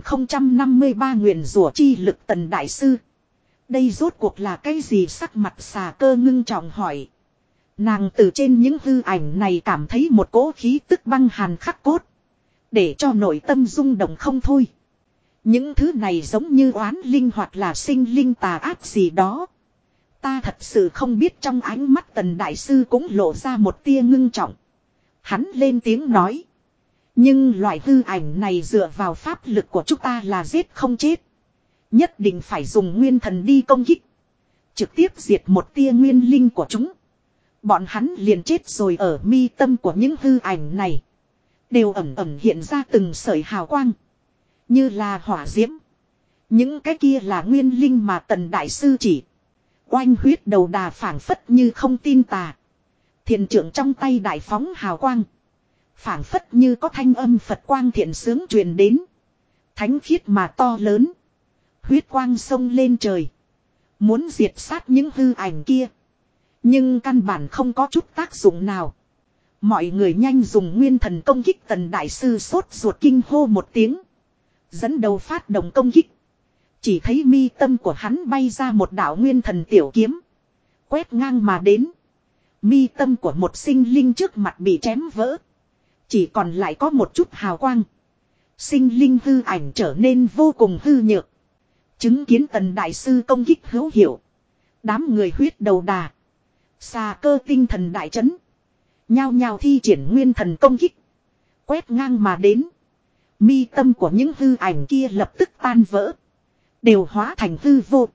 1053 nguyền rủa chi lực Tần Đại Sư. Đây rốt cuộc là cái gì? Sắc mặt xà cơ ngưng trọng hỏi. Nàng từ trên những hư ảnh này cảm thấy một cỗ khí tức băng hàn khắc cốt. Để cho nội tâm rung động không thôi. Những thứ này giống như oán linh hoặc là sinh linh tà ác gì đó. Ta thật sự không biết. Trong ánh mắt Tần Đại Sư cũng lộ ra một tia ngưng trọng. Hắn lên tiếng nói. Nhưng loại hư ảnh này dựa vào pháp lực của chúng ta là giết không chết. Nhất định phải dùng nguyên thần đi công kích. Trực tiếp diệt một tia nguyên linh của chúng. Bọn hắn liền chết rồi. Ở mi tâm của những hư ảnh này. Đều ẩn ẩn hiện ra từng sợi hào quang. Như là hỏa diễm. Những cái kia là nguyên linh mà Tần Đại Sư chỉ. Oanh huyết đầu đà phảng phất như không tin tà. Thiền trưởng trong tay đại phóng hào quang. Phảng phất như có thanh âm Phật quang thiện sướng truyền đến. Thánh khiết mà to lớn. Huyết quang sông lên trời. Muốn diệt sát những hư ảnh kia. Nhưng căn bản không có chút tác dụng nào. Mọi người nhanh dùng nguyên thần công kích. Tần Đại Sư sốt ruột kinh hô một tiếng. Dẫn đầu phát động công kích. Chỉ thấy mi tâm của hắn bay ra một đạo nguyên thần tiểu kiếm. Quét ngang mà đến. Mi tâm của một sinh linh trước mặt bị chém vỡ. Chỉ còn lại có một chút hào quang. Sinh linh hư ảnh trở nên vô cùng hư nhược. Chứng kiến Tần Đại Sư công kích hữu hiệu. Đám người huyết đầu đà. Xà cơ tinh thần đại chấn. Nhao nhao thi triển nguyên thần công kích. Quét ngang mà đến. Mi tâm của những hư ảnh kia lập tức tan vỡ. Đều hóa thành hư vô.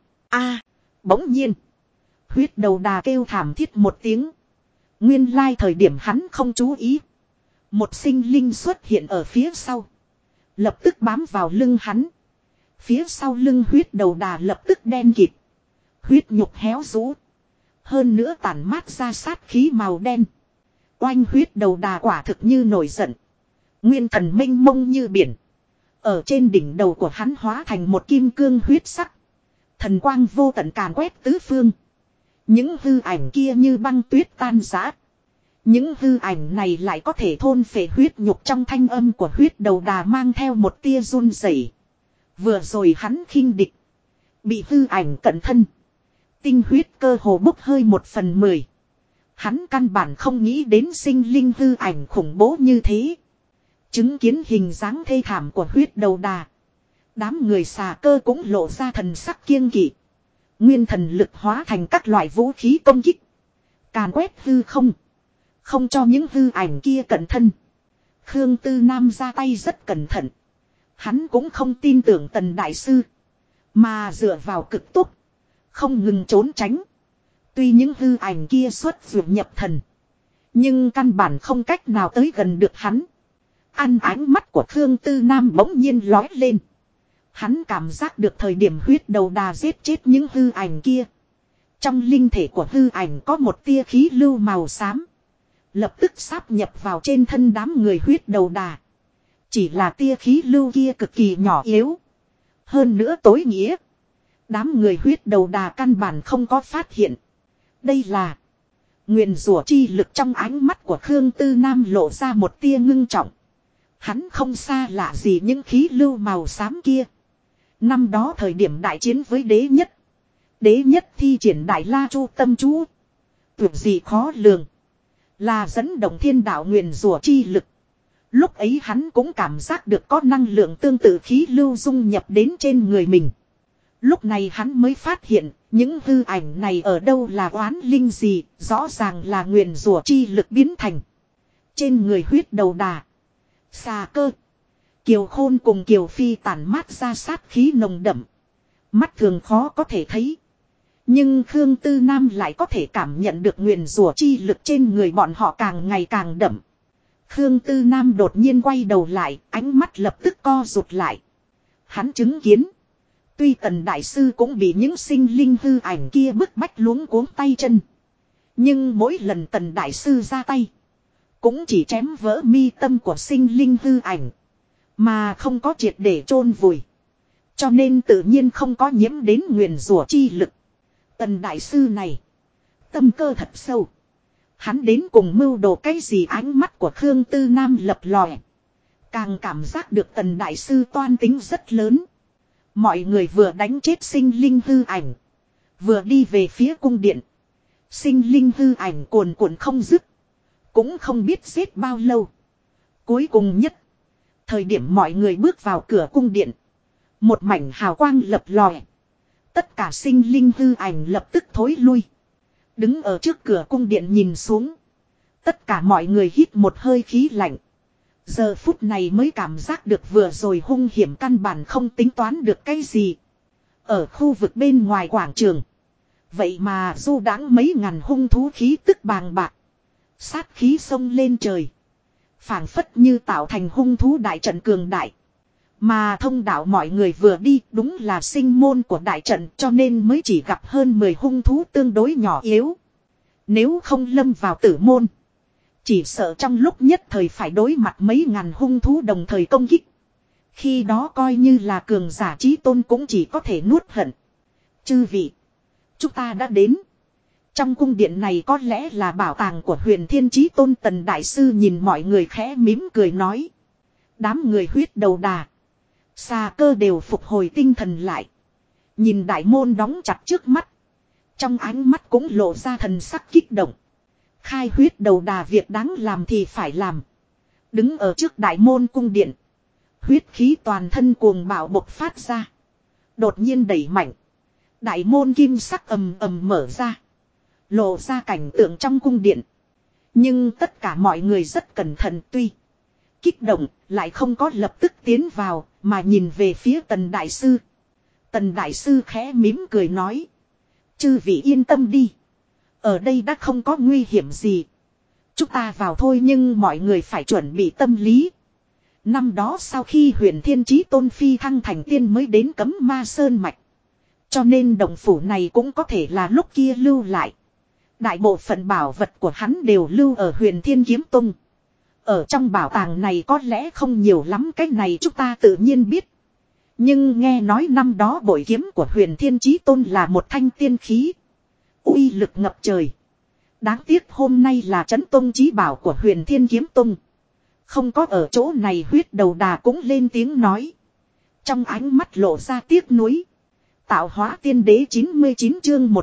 Bỗng nhiên. Huyết đầu đà kêu thảm thiết một tiếng. Nguyên lai thời điểm hắn không chú ý. Một sinh linh xuất hiện ở phía sau. Lập tức bám vào lưng hắn. Phía sau lưng huyết đầu đà lập tức đen kịt. Huyết nhục héo rũ. Hơn nữa tản mát ra sát khí màu đen. Oanh huyết đầu đà quả thực như nổi giận. Nguyên thần mênh mông như biển. Ở trên đỉnh đầu của hắn hóa thành một kim cương huyết sắc. Thần quang vô tận càn quét tứ phương. Những hư ảnh kia như băng tuyết tan rã. Những hư ảnh này lại có thể thôn phệ huyết nhục. Trong thanh âm của huyết đầu đà mang theo một tia run rẩy. Vừa rồi hắn khinh địch. Bị hư ảnh cận thân. Tinh huyết cơ hồ bốc hơi 1/10. Hắn căn bản không nghĩ đến sinh linh hư ảnh khủng bố như thế. Chứng kiến hình dáng thê thảm của huyết đầu đà. Đám người xà cơ cũng lộ ra thần sắc kiêng kỵ. Nguyên thần lực hóa thành các loại vũ khí công kích. Càn quét hư không. Không cho những hư ảnh kia cận thân. Khương Tư Nam ra tay rất cẩn thận. Hắn cũng không tin tưởng Tần Đại Sư. Mà dựa vào cực tốc. Không ngừng trốn tránh. Tuy những hư ảnh kia xuất dược nhập thần. Nhưng căn bản không cách nào tới gần được hắn. Ánh mắt của Khương Tư Nam bỗng nhiên lói lên. Hắn cảm giác được thời điểm huyết đầu đà giết chết những hư ảnh kia. Trong linh thể của hư ảnh có một tia khí lưu màu xám. Lập tức sáp nhập vào trên thân đám người huyết đầu đà. Chỉ là tia khí lưu kia cực kỳ nhỏ yếu. Hơn nữa tối nghĩa. Đám người huyết đầu đà căn bản không có phát hiện. Đây là nguyền rủa chi lực. Trong ánh mắt của Khương Tư Nam lộ ra một tia ngưng trọng. Hắn không xa lạ gì những khí lưu màu xám kia. Năm đó thời điểm đại chiến với đế nhất. Đế nhất thi triển đại la chu tâm chú. Tuyệt gì khó lường. Là dẫn động thiên đạo nguyền rủa chi lực. Lúc ấy hắn cũng cảm giác được có năng lượng tương tự khí lưu dung nhập đến trên người mình. Lúc này hắn mới phát hiện những hư ảnh này ở đâu là oán linh gì. Rõ ràng là nguyền rủa chi lực biến thành. Trên người huyết đầu đà. Xà cơ. Kiều Khôn cùng Kiều Phi tản mát ra sát khí nồng đậm. Mắt thường khó có thể thấy. Nhưng Khương Tư Nam lại có thể cảm nhận được nguyền rủa chi lực trên người bọn họ càng ngày càng đậm. Khương Tư Nam đột nhiên quay đầu lại, ánh mắt lập tức co rụt lại. Hắn chứng kiến. Tuy Tần Đại Sư cũng bị những sinh linh hư ảnh kia bức bách luống cuống tay chân. Nhưng mỗi lần Tần Đại Sư ra tay. Cũng chỉ chém vỡ mi tâm của sinh linh hư ảnh. Mà không có triệt để chôn vùi. Cho nên tự nhiên không có nhiễm đến nguyền rủa chi lực. Tần Đại Sư này. Tâm cơ thật sâu. Hắn đến cùng mưu đồ cái gì, ánh mắt của Khương Tư Nam lập lòe. Càng cảm giác được Tần Đại Sư toan tính rất lớn. Mọi người vừa đánh chết sinh linh hư ảnh. Vừa đi về phía cung điện. Sinh linh hư ảnh cuồn cuộn không dứt. Cũng không biết giết bao lâu. Cuối cùng nhất. Thời điểm mọi người bước vào cửa cung điện. Một mảnh hào quang lập lòe. Tất cả sinh linh hư ảnh lập tức thối lui. Đứng ở trước cửa cung điện nhìn xuống. Tất cả mọi người hít một hơi khí lạnh. Giờ phút này mới cảm giác được vừa rồi hung hiểm căn bản không tính toán được cái gì. Ở khu vực bên ngoài quảng trường. Vậy mà du đãng mấy ngàn hung thú khí tức bàng bạc. Sát khí xông lên trời. Phảng phất như tạo thành hung thú đại trận cường đại. Mà thông đạo mọi người vừa đi đúng là sinh môn của đại trận, cho nên mới chỉ gặp hơn 10 hung thú tương đối nhỏ yếu. Nếu không lâm vào tử môn. Chỉ sợ trong lúc nhất thời phải đối mặt mấy ngàn hung thú đồng thời công kích. Khi đó coi như là cường giả chí tôn cũng chỉ có thể nuốt hận. Chư vị. Chúng ta đã đến. Trong cung điện này có lẽ là bảo tàng của Huyền Thiên Chí Tôn. Tần Đại Sư nhìn mọi người khẽ mỉm cười nói. Đám người huyết đầu đà. Xà Cơ đều phục hồi tinh thần lại. Nhìn đại môn đóng chặt trước mắt. Trong ánh mắt cũng lộ ra thần sắc kích động. Khai huyết đầu đà việc đáng làm thì phải làm. Đứng ở trước đại môn cung điện. Huyết khí toàn thân cuồng bạo bộc phát ra. Đột nhiên đẩy mạnh. Đại môn kim sắc ầm ầm mở ra. Lộ ra cảnh tượng trong cung điện. Nhưng tất cả mọi người rất cẩn thận, tuy kích động lại không có lập tức tiến vào mà nhìn về phía Tần Đại Sư. Tần Đại Sư khẽ mỉm cười nói. Chư vị yên tâm đi. Ở đây đã không có nguy hiểm gì. Chúng ta vào thôi, nhưng mọi người phải chuẩn bị tâm lý. Năm đó sau khi Huyền Thiên Chí Tôn phi thăng thành tiên mới đến Cấm Ma Sơn Mạch. Cho nên động phủ này cũng có thể là lúc kia lưu lại. Đại bộ phận bảo vật của hắn đều lưu ở Huyền Thiên Kiếm Tông. Ở trong bảo tàng này có lẽ không nhiều lắm, cái này chúng ta tự nhiên biết. Nhưng nghe nói năm đó bội kiếm của Huyền Thiên Chí Tôn là một thanh tiên khí. Uy lực ngập trời. Đáng tiếc hôm nay là trấn tông chí bảo của Huyền Thiên Kiếm Tông. Không có ở chỗ này. Huyết đầu đà cũng lên tiếng nói. Trong ánh mắt lộ ra tiếc nuối. Tạo hóa tiên đế 99 chương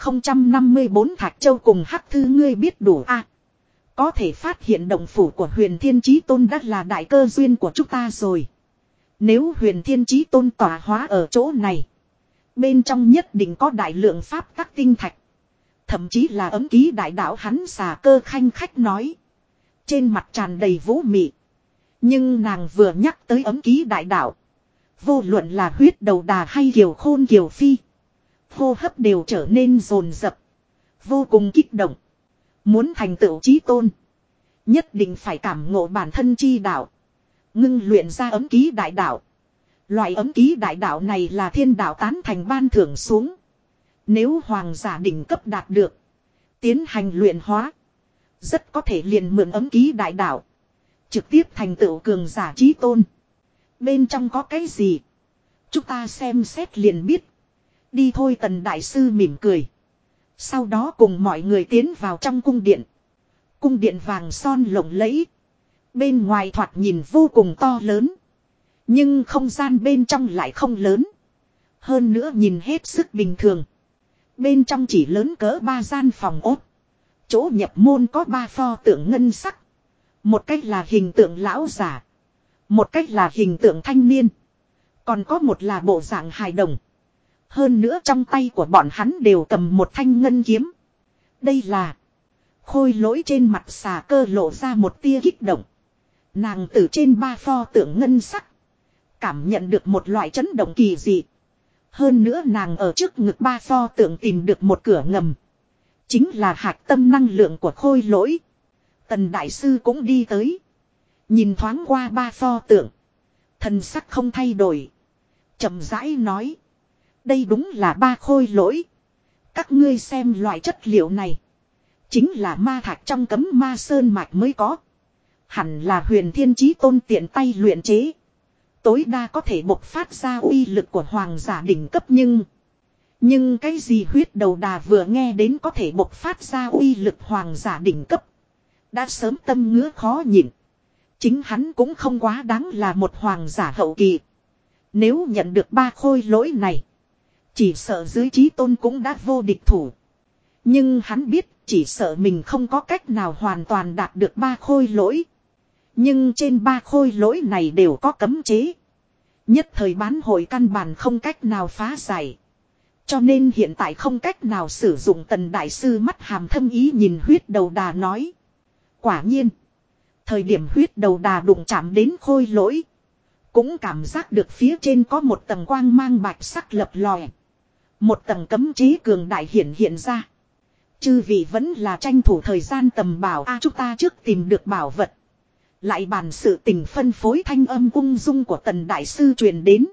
1054 Thạch Châu cùng Hắc Thư ngươi biết đủ a. Có thể phát hiện động phủ của Huyền Thiên Chí Tôn đã là đại cơ duyên của chúng ta rồi. Nếu Huyền Thiên Chí Tôn tỏa hóa ở chỗ này. Bên trong nhất định có đại lượng pháp tắc tinh thạch. Thậm chí là ấm ký đại đạo. Hắn Xà Cơ khanh khách nói. Trên mặt tràn đầy vũ mị. Nhưng nàng vừa nhắc tới ấm ký đại đạo. Vô luận là huyết đầu đà hay Kiều Khôn Kiều Phi. Hô hấp đều trở nên dồn dập. Vô cùng kích động. Muốn thành tựu chí tôn. Nhất định phải cảm ngộ bản thân chi đạo. Ngưng luyện ra ấm ký đại đạo. Loại ấm ký đại đạo này là thiên đạo tán thành ban thưởng xuống. Nếu hoàng giả đỉnh cấp đạt được. Tiến hành luyện hóa. Rất có thể liền mượn ấm ký đại đạo. Trực tiếp thành tựu cường giả chí tôn. Bên trong có cái gì? Chúng ta xem xét liền biết. Đi thôi. Tần Đại Sư mỉm cười. Sau đó cùng mọi người tiến vào trong cung điện. Cung điện vàng son lộng lẫy. Bên ngoài thoạt nhìn vô cùng to lớn. Nhưng không gian bên trong lại không lớn. Hơn nữa nhìn hết sức bình thường. Bên trong chỉ lớn cỡ 3 gian phòng ốt. Chỗ nhập môn có 3 pho tượng ngân sắc. Một cách là hình tượng lão giả. Một cách là hình tượng thanh niên. Còn có một là bộ dạng hài đồng. Hơn nữa trong tay của bọn hắn đều cầm một thanh ngân kiếm. Đây là Khôi Lỗi. Trên mặt Xà Cơ lộ ra một tia kích động. Nàng từ trên 3 pho tượng ngân sắc cảm nhận được một loại chấn động kỳ dị. Hơn nữa nàng ở trước ngực 3 pho tượng tìm được một cửa ngầm. Chính là hạch tâm năng lượng của Khôi Lỗi. Tần Đại Sư cũng đi tới. Nhìn thoáng qua 3 pho tượng. Thần sắc không thay đổi. Chậm rãi nói. Đây đúng là ba khôi lỗi. Các ngươi xem loại chất liệu này. Chính là ma thạch trong cấm ma sơn mạch mới có. Hẳn là Huyền Thiên Chí Tôn tiện tay luyện chế. Tối đa có thể bộc phát ra uy lực của hoàng giả đỉnh cấp nhưng cái gì huyết đầu đà vừa nghe đến có thể bộc phát ra uy lực hoàng giả đỉnh cấp. Đã sớm tâm ngứa khó nhịn. Chính hắn cũng không quá đáng là một hoàng giả hậu kỳ. Nếu nhận được ba khôi lỗi này. Chỉ sợ dưới Chí Tôn cũng đã vô địch thủ. Nhưng hắn biết chỉ sợ mình không có cách nào hoàn toàn đạt được ba khôi lỗi. Nhưng trên ba khôi lỗi này đều có cấm chế. Nhất thời bán hội căn bản không cách nào phá giải. Cho nên hiện tại không cách nào sử dụng. Tần đại sư mắt hàm thâm ý nhìn huyết đầu đà nói. Quả nhiên. Thời điểm huyết đầu đà đụng chạm đến khôi lỗi. Cũng cảm giác được phía trên có một tầng quang mang bạch sắc lập lòe. Một tầng cấm chế cường đại hiện ra. Chư vị vẫn là tranh thủ thời gian tầm bảo chúng ta trước tìm được bảo vật. Lại bàn sự tình phân phối thanh âm ung dung của tần đại sư truyền đến.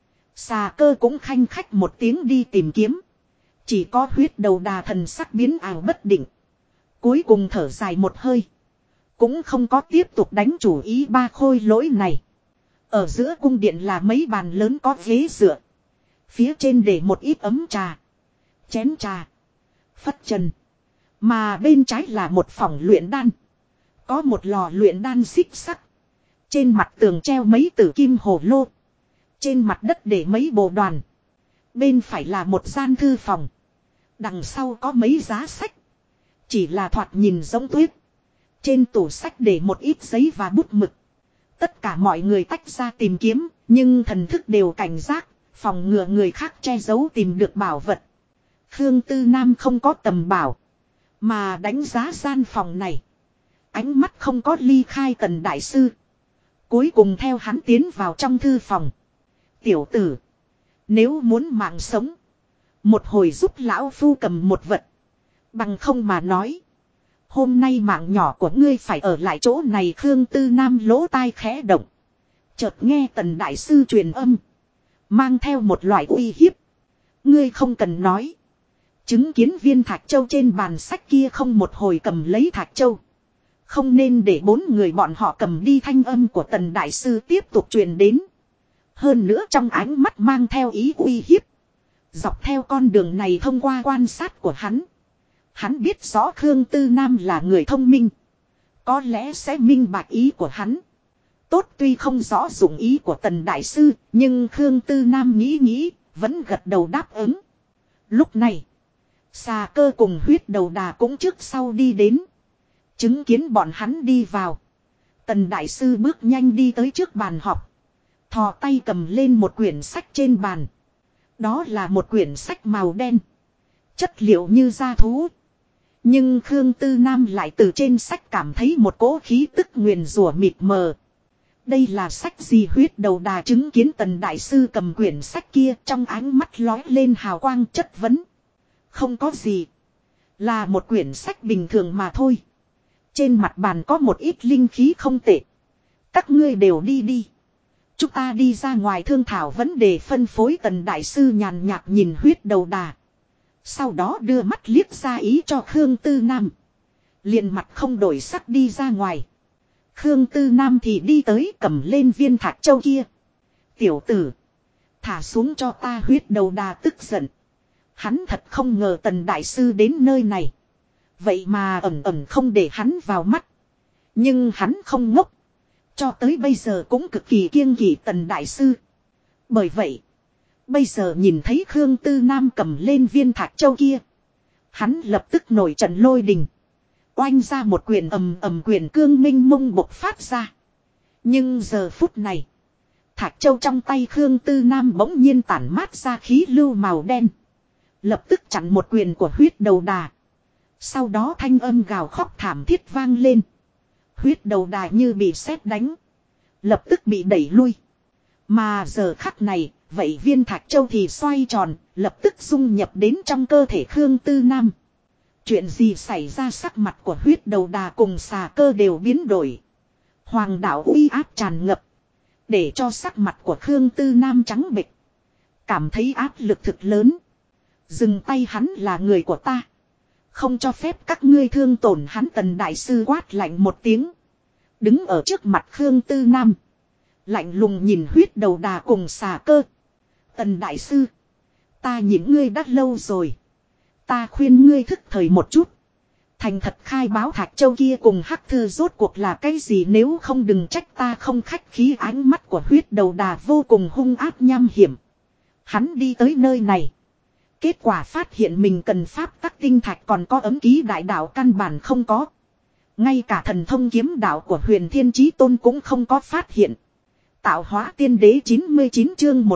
Xà cơ cũng khanh khách một tiếng đi tìm kiếm. Chỉ có huyết đầu đà thần sắc biến ảo bất định. Cuối cùng thở dài một hơi. Cũng không có tiếp tục đánh chủ ý ba khôi lỗi này. Ở giữa cung điện là mấy bàn lớn có ghế dựa. Phía trên để một ít ấm trà. Chén trà. Phất trần. Mà bên trái là một phòng luyện đan. Có một lò luyện đan xích sắt. Trên mặt tường treo mấy tử kim hồ lô. Trên mặt đất để mấy bộ đoàn. Bên phải là một gian thư phòng. Đằng sau có mấy giá sách. Chỉ là thoạt nhìn giống tuyết. Trên tủ sách để một ít giấy và bút mực. Tất cả mọi người tách ra tìm kiếm. Nhưng thần thức đều cảnh giác. Phòng ngừa người khác che giấu tìm được bảo vật. Khương Tư Nam không có tầm bảo. Mà đánh giá gian phòng này. Ánh mắt không có ly khai tần đại sư. Cuối cùng theo hắn tiến vào trong thư phòng. Tiểu tử. Nếu muốn mạng sống. Một hồi giúp lão phu cầm một vật. Bằng không mà nói. Hôm nay mạng nhỏ của ngươi phải ở lại chỗ này. Khương Tư Nam lỗ tai khẽ động. Chợt nghe tần đại sư truyền âm. Mang theo một loại uy hiếp. Ngươi không cần nói. Chứng kiến viên thạch châu trên bàn sách kia không một hồi cầm lấy thạch châu. Không nên để bốn người bọn họ cầm đi. Thanh âm của tần đại sư tiếp tục truyền đến. Hơn nữa trong ánh mắt mang theo ý uy hiếp. Dọc theo con đường này thông qua quan sát của hắn. Hắn biết rõ Khương Tư Nam là người thông minh. Có lẽ sẽ minh bạch ý của hắn. Tốt tuy không rõ dụng ý của tần đại sư. Nhưng Khương Tư Nam nghĩ vẫn gật đầu đáp ứng. Lúc này. Xà cơ cùng huyết đầu đà cũng trước sau đi đến. Chứng kiến bọn hắn đi vào. Tần đại sư bước nhanh đi tới trước bàn họp. Thò tay cầm lên một quyển sách trên bàn. Đó là một quyển sách màu đen. Chất liệu như da thú. Nhưng Khương Tư Nam lại từ trên sách cảm thấy một cỗ khí tức nguyền rủa mịt mờ. Đây là sách gì? Huyết đầu đà chứng kiến tần đại sư cầm quyển sách kia trong ánh mắt lóe lên hào quang chất vấn. Không có gì. Là một quyển sách bình thường mà thôi. Trên mặt bàn có một ít linh khí không tệ. Các ngươi đều đi. Chúng ta đi ra ngoài thương thảo vấn đề phân phối. Tần đại sư nhàn nhạt nhìn huyết đầu đà. Sau đó đưa mắt liếc ra ý cho Khương Tư Nam. Liền mặt không đổi sắc đi ra ngoài. Khương Tư Nam thì đi tới cầm lên viên thạch châu kia. Tiểu tử. Thả xuống cho ta. Huyết đầu đà tức giận. Hắn thật không ngờ tần đại sư đến nơi này. Vậy mà ẩn không để hắn vào mắt. Nhưng hắn không ngốc. Cho tới bây giờ cũng cực kỳ kiêng kỵ tần đại sư. Bởi vậy. Bây giờ nhìn thấy Khương Tư Nam cầm lên viên thạch châu kia. Hắn lập tức nổi trận lôi đình. Oanh ra một quyền ầm quyền cương minh mông bộc phát ra. Nhưng giờ phút này. Thạch châu trong tay Khương Tư Nam bỗng nhiên tản mát ra khí lưu màu đen. Lập tức chặn một quyền của huyết đầu đà. Sau đó thanh âm gào khóc thảm thiết vang lên. Huyết đầu đà như bị sét đánh. Lập tức bị đẩy lui. Mà giờ khắc này, vậy viên thạch châu thì xoay tròn, lập tức dung nhập đến trong cơ thể Khương Tư Nam. Chuyện gì xảy ra? Sắc mặt của huyết đầu đà cùng xà cơ đều biến đổi. Hoàng đạo uy áp tràn ngập. Để cho sắc mặt của Khương Tư Nam trắng bệch. Cảm thấy áp lực thực lớn. Dừng tay, hắn là người của ta. Không cho phép các ngươi thương tổn hắn. Tần đại sư quát lạnh một tiếng. Đứng ở trước mặt Khương Tư Nam. Lạnh lùng nhìn huyết đầu đà cùng xà cơ. Tần đại sư. Ta nhịn ngươi đã lâu rồi. Ta khuyên ngươi thức thời một chút. Thành thật khai báo Thạch Châu kia cùng Hắc Thư rốt cuộc là cái gì, nếu không đừng trách ta không khách khí. Ánh mắt của huyết đầu đà vô cùng hung ác nham hiểm. Hắn đi tới nơi này. Kết quả phát hiện mình cần pháp tắc tinh thạch còn có ấm ký đại đạo căn bản không có. Ngay cả thần thông kiếm đạo của Huyền Thiên Chí Tôn cũng không có phát hiện. Tạo hóa tiên đế 99 chương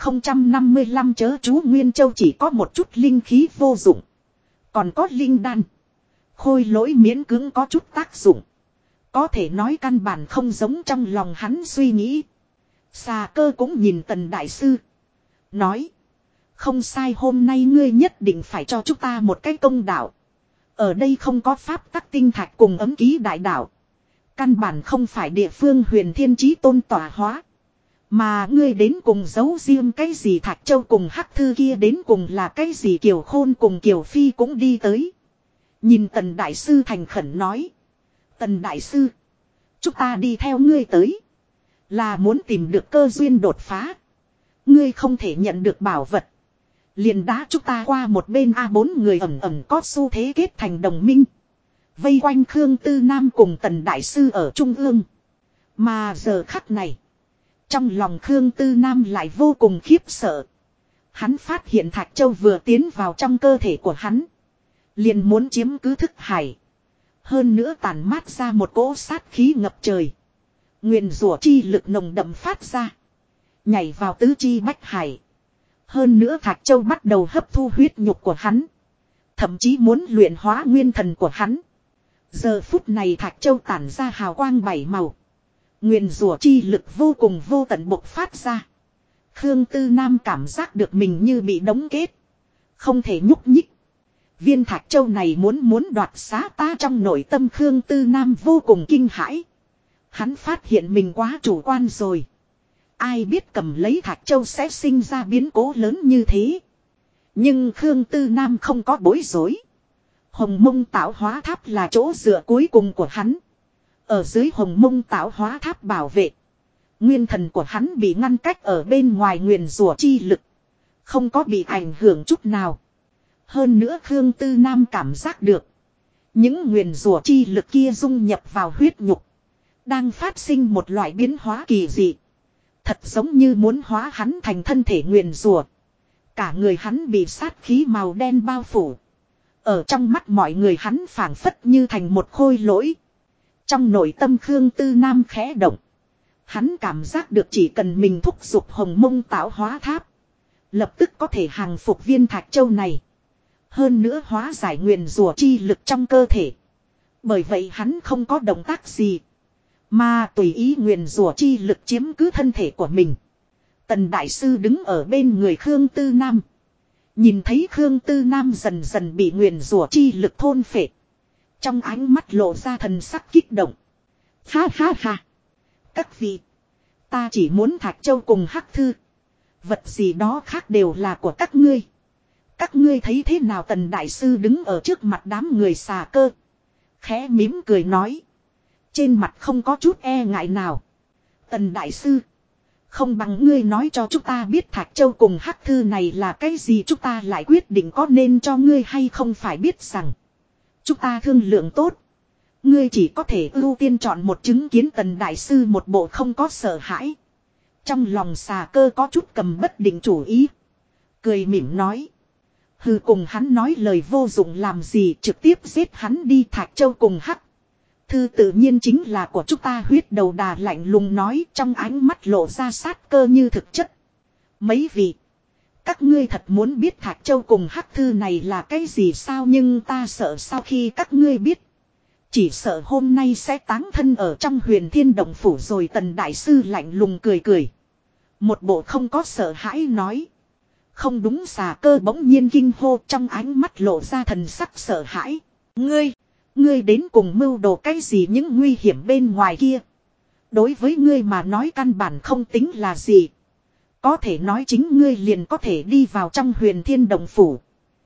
1055 chớ chú Nguyên Châu chỉ có một chút linh khí vô dụng. Còn có linh đan. Khôi lỗi miễn cưỡng có chút tác dụng. Có thể nói căn bản không giống trong lòng hắn suy nghĩ. Xà cơ cũng nhìn Tần đại sư. Nói. Không sai, hôm nay ngươi nhất định phải cho chúng ta một cái công đạo. Ở đây không có pháp tắc tinh thạch cùng ấm ký đại đạo. Căn bản không phải địa phương Huyền Thiên Chí Tôn tỏa hóa. Mà ngươi đến cùng giấu riêng cái gì? Thạch Châu cùng Hắc Thư kia đến cùng là cái gì? Kiều Khôn cùng Kiều Phi cũng đi tới. Nhìn Tần đại sư thành khẩn nói. Tần đại sư. Chúng ta đi theo ngươi tới. Là muốn tìm được cơ duyên đột phá. Ngươi không thể nhận được bảo vật. Liền đá chúng ta qua một bên. A4 người ẩn ẩn có xu thế kết thành đồng minh. Vây quanh Khương Tư Nam cùng Tần đại sư ở trung ương. Mà giờ khắc này. Trong lòng Khương Tư Nam lại vô cùng khiếp sợ. Hắn phát hiện Thạch Châu vừa tiến vào trong cơ thể của hắn. Liền muốn chiếm cứ thức hải. Hơn nữa tàn mát ra một cỗ sát khí ngập trời. Nguyền rủa chi lực nồng đậm phát ra. Nhảy vào tứ chi bách hải. Hơn nữa Thạch Châu bắt đầu hấp thu huyết nhục của hắn. Thậm chí muốn luyện hóa nguyên thần của hắn. Giờ phút này Thạch Châu tản ra hào quang bảy màu. Nguyền rủa chi lực vô cùng vô tận bộc phát ra. Khương Tư Nam cảm giác được mình như bị đóng kết. Không thể nhúc nhích. Viên Thạch Châu này muốn đoạt xá ta. Trong nội tâm Khương Tư Nam vô cùng kinh hãi. Hắn phát hiện mình quá chủ quan rồi. Ai biết cầm lấy Thạch Châu sẽ sinh ra biến cố lớn như thế. Nhưng Khương Tư Nam không có bối rối. Hồng Mông Tạo Hóa Tháp là chỗ dựa cuối cùng của hắn. Ở dưới Hồng Mông Tạo Hóa Tháp bảo vệ. Nguyên thần của hắn bị ngăn cách ở bên ngoài nguyền rủa chi lực. Không có bị ảnh hưởng chút nào. Hơn nữa Khương Tư Nam cảm giác được. Những nguyền rủa chi lực kia dung nhập vào huyết nhục. Đang phát sinh một loại biến hóa kỳ dị. Thật giống như muốn hóa hắn thành thân thể nguyền rủa. Cả người hắn bị sát khí màu đen bao phủ. Ở trong mắt mọi người hắn phảng phất như thành một khôi lỗi. Trong nội tâm Khương Tư Nam khẽ động. Hắn cảm giác được chỉ cần mình thúc giục Hồng Mông Tạo Hóa Tháp. Lập tức có thể hàng phục viên Thạch Châu này. Hơn nữa hóa giải nguyền rủa chi lực trong cơ thể. Bởi vậy hắn không có động tác gì. Mà tùy ý nguyền rủa chi lực chiếm cứ thân thể của mình. Tần đại sư đứng ở bên người Khương Tư Nam. Nhìn thấy Khương Tư Nam dần dần bị nguyền rủa chi lực thôn phệ. Trong ánh mắt lộ ra thần sắc kích động. Ha ha ha. Các vị. Ta chỉ muốn Thạch Châu cùng Hắc Thư. Vật gì đó khác đều là của các ngươi. Các ngươi thấy thế nào? Tần đại sư đứng ở trước mặt đám người xà cơ. Khẽ mỉm cười nói. Trên mặt không có chút e ngại nào. Tần đại sư. Không bằng ngươi nói cho chúng ta biết Thạch Châu cùng Hắc Thư này là cái gì, chúng ta lại quyết định có nên cho ngươi hay không. Phải biết rằng. Chúng ta thương lượng tốt. Ngươi chỉ có thể ưu tiên chọn một chứng kiến. Tần đại sư một bộ không có sợ hãi. Trong lòng xà cơ có chút cầm bất định chủ ý. Cười mỉm nói. Hừ, cùng hắn nói lời vô dụng làm gì, trực tiếp giết hắn đi. Thạch Châu cùng Hắc Thư tự nhiên chính là của chúng ta. Huyết đầu đà lạnh lùng nói, trong ánh mắt lộ ra sát cơ như thực chất. Mấy vị. Các ngươi thật muốn biết Thạch Châu cùng Hắc Thư này là cái gì sao? Nhưng ta sợ sau khi các ngươi biết. Chỉ sợ hôm nay sẽ táng thân ở trong Huyền Thiên Động Phủ rồi. Tần đại sư lạnh lùng cười cười. Một bộ không có sợ hãi nói. Không đúng. Xà cơ bỗng nhiên kinh hô, trong ánh mắt lộ ra thần sắc sợ hãi. Ngươi đến cùng mưu đồ cái gì? Những nguy hiểm bên ngoài kia đối với ngươi mà nói căn bản không tính là gì. Có thể nói chính ngươi liền có thể đi vào trong Huyền Thiên Động Phủ.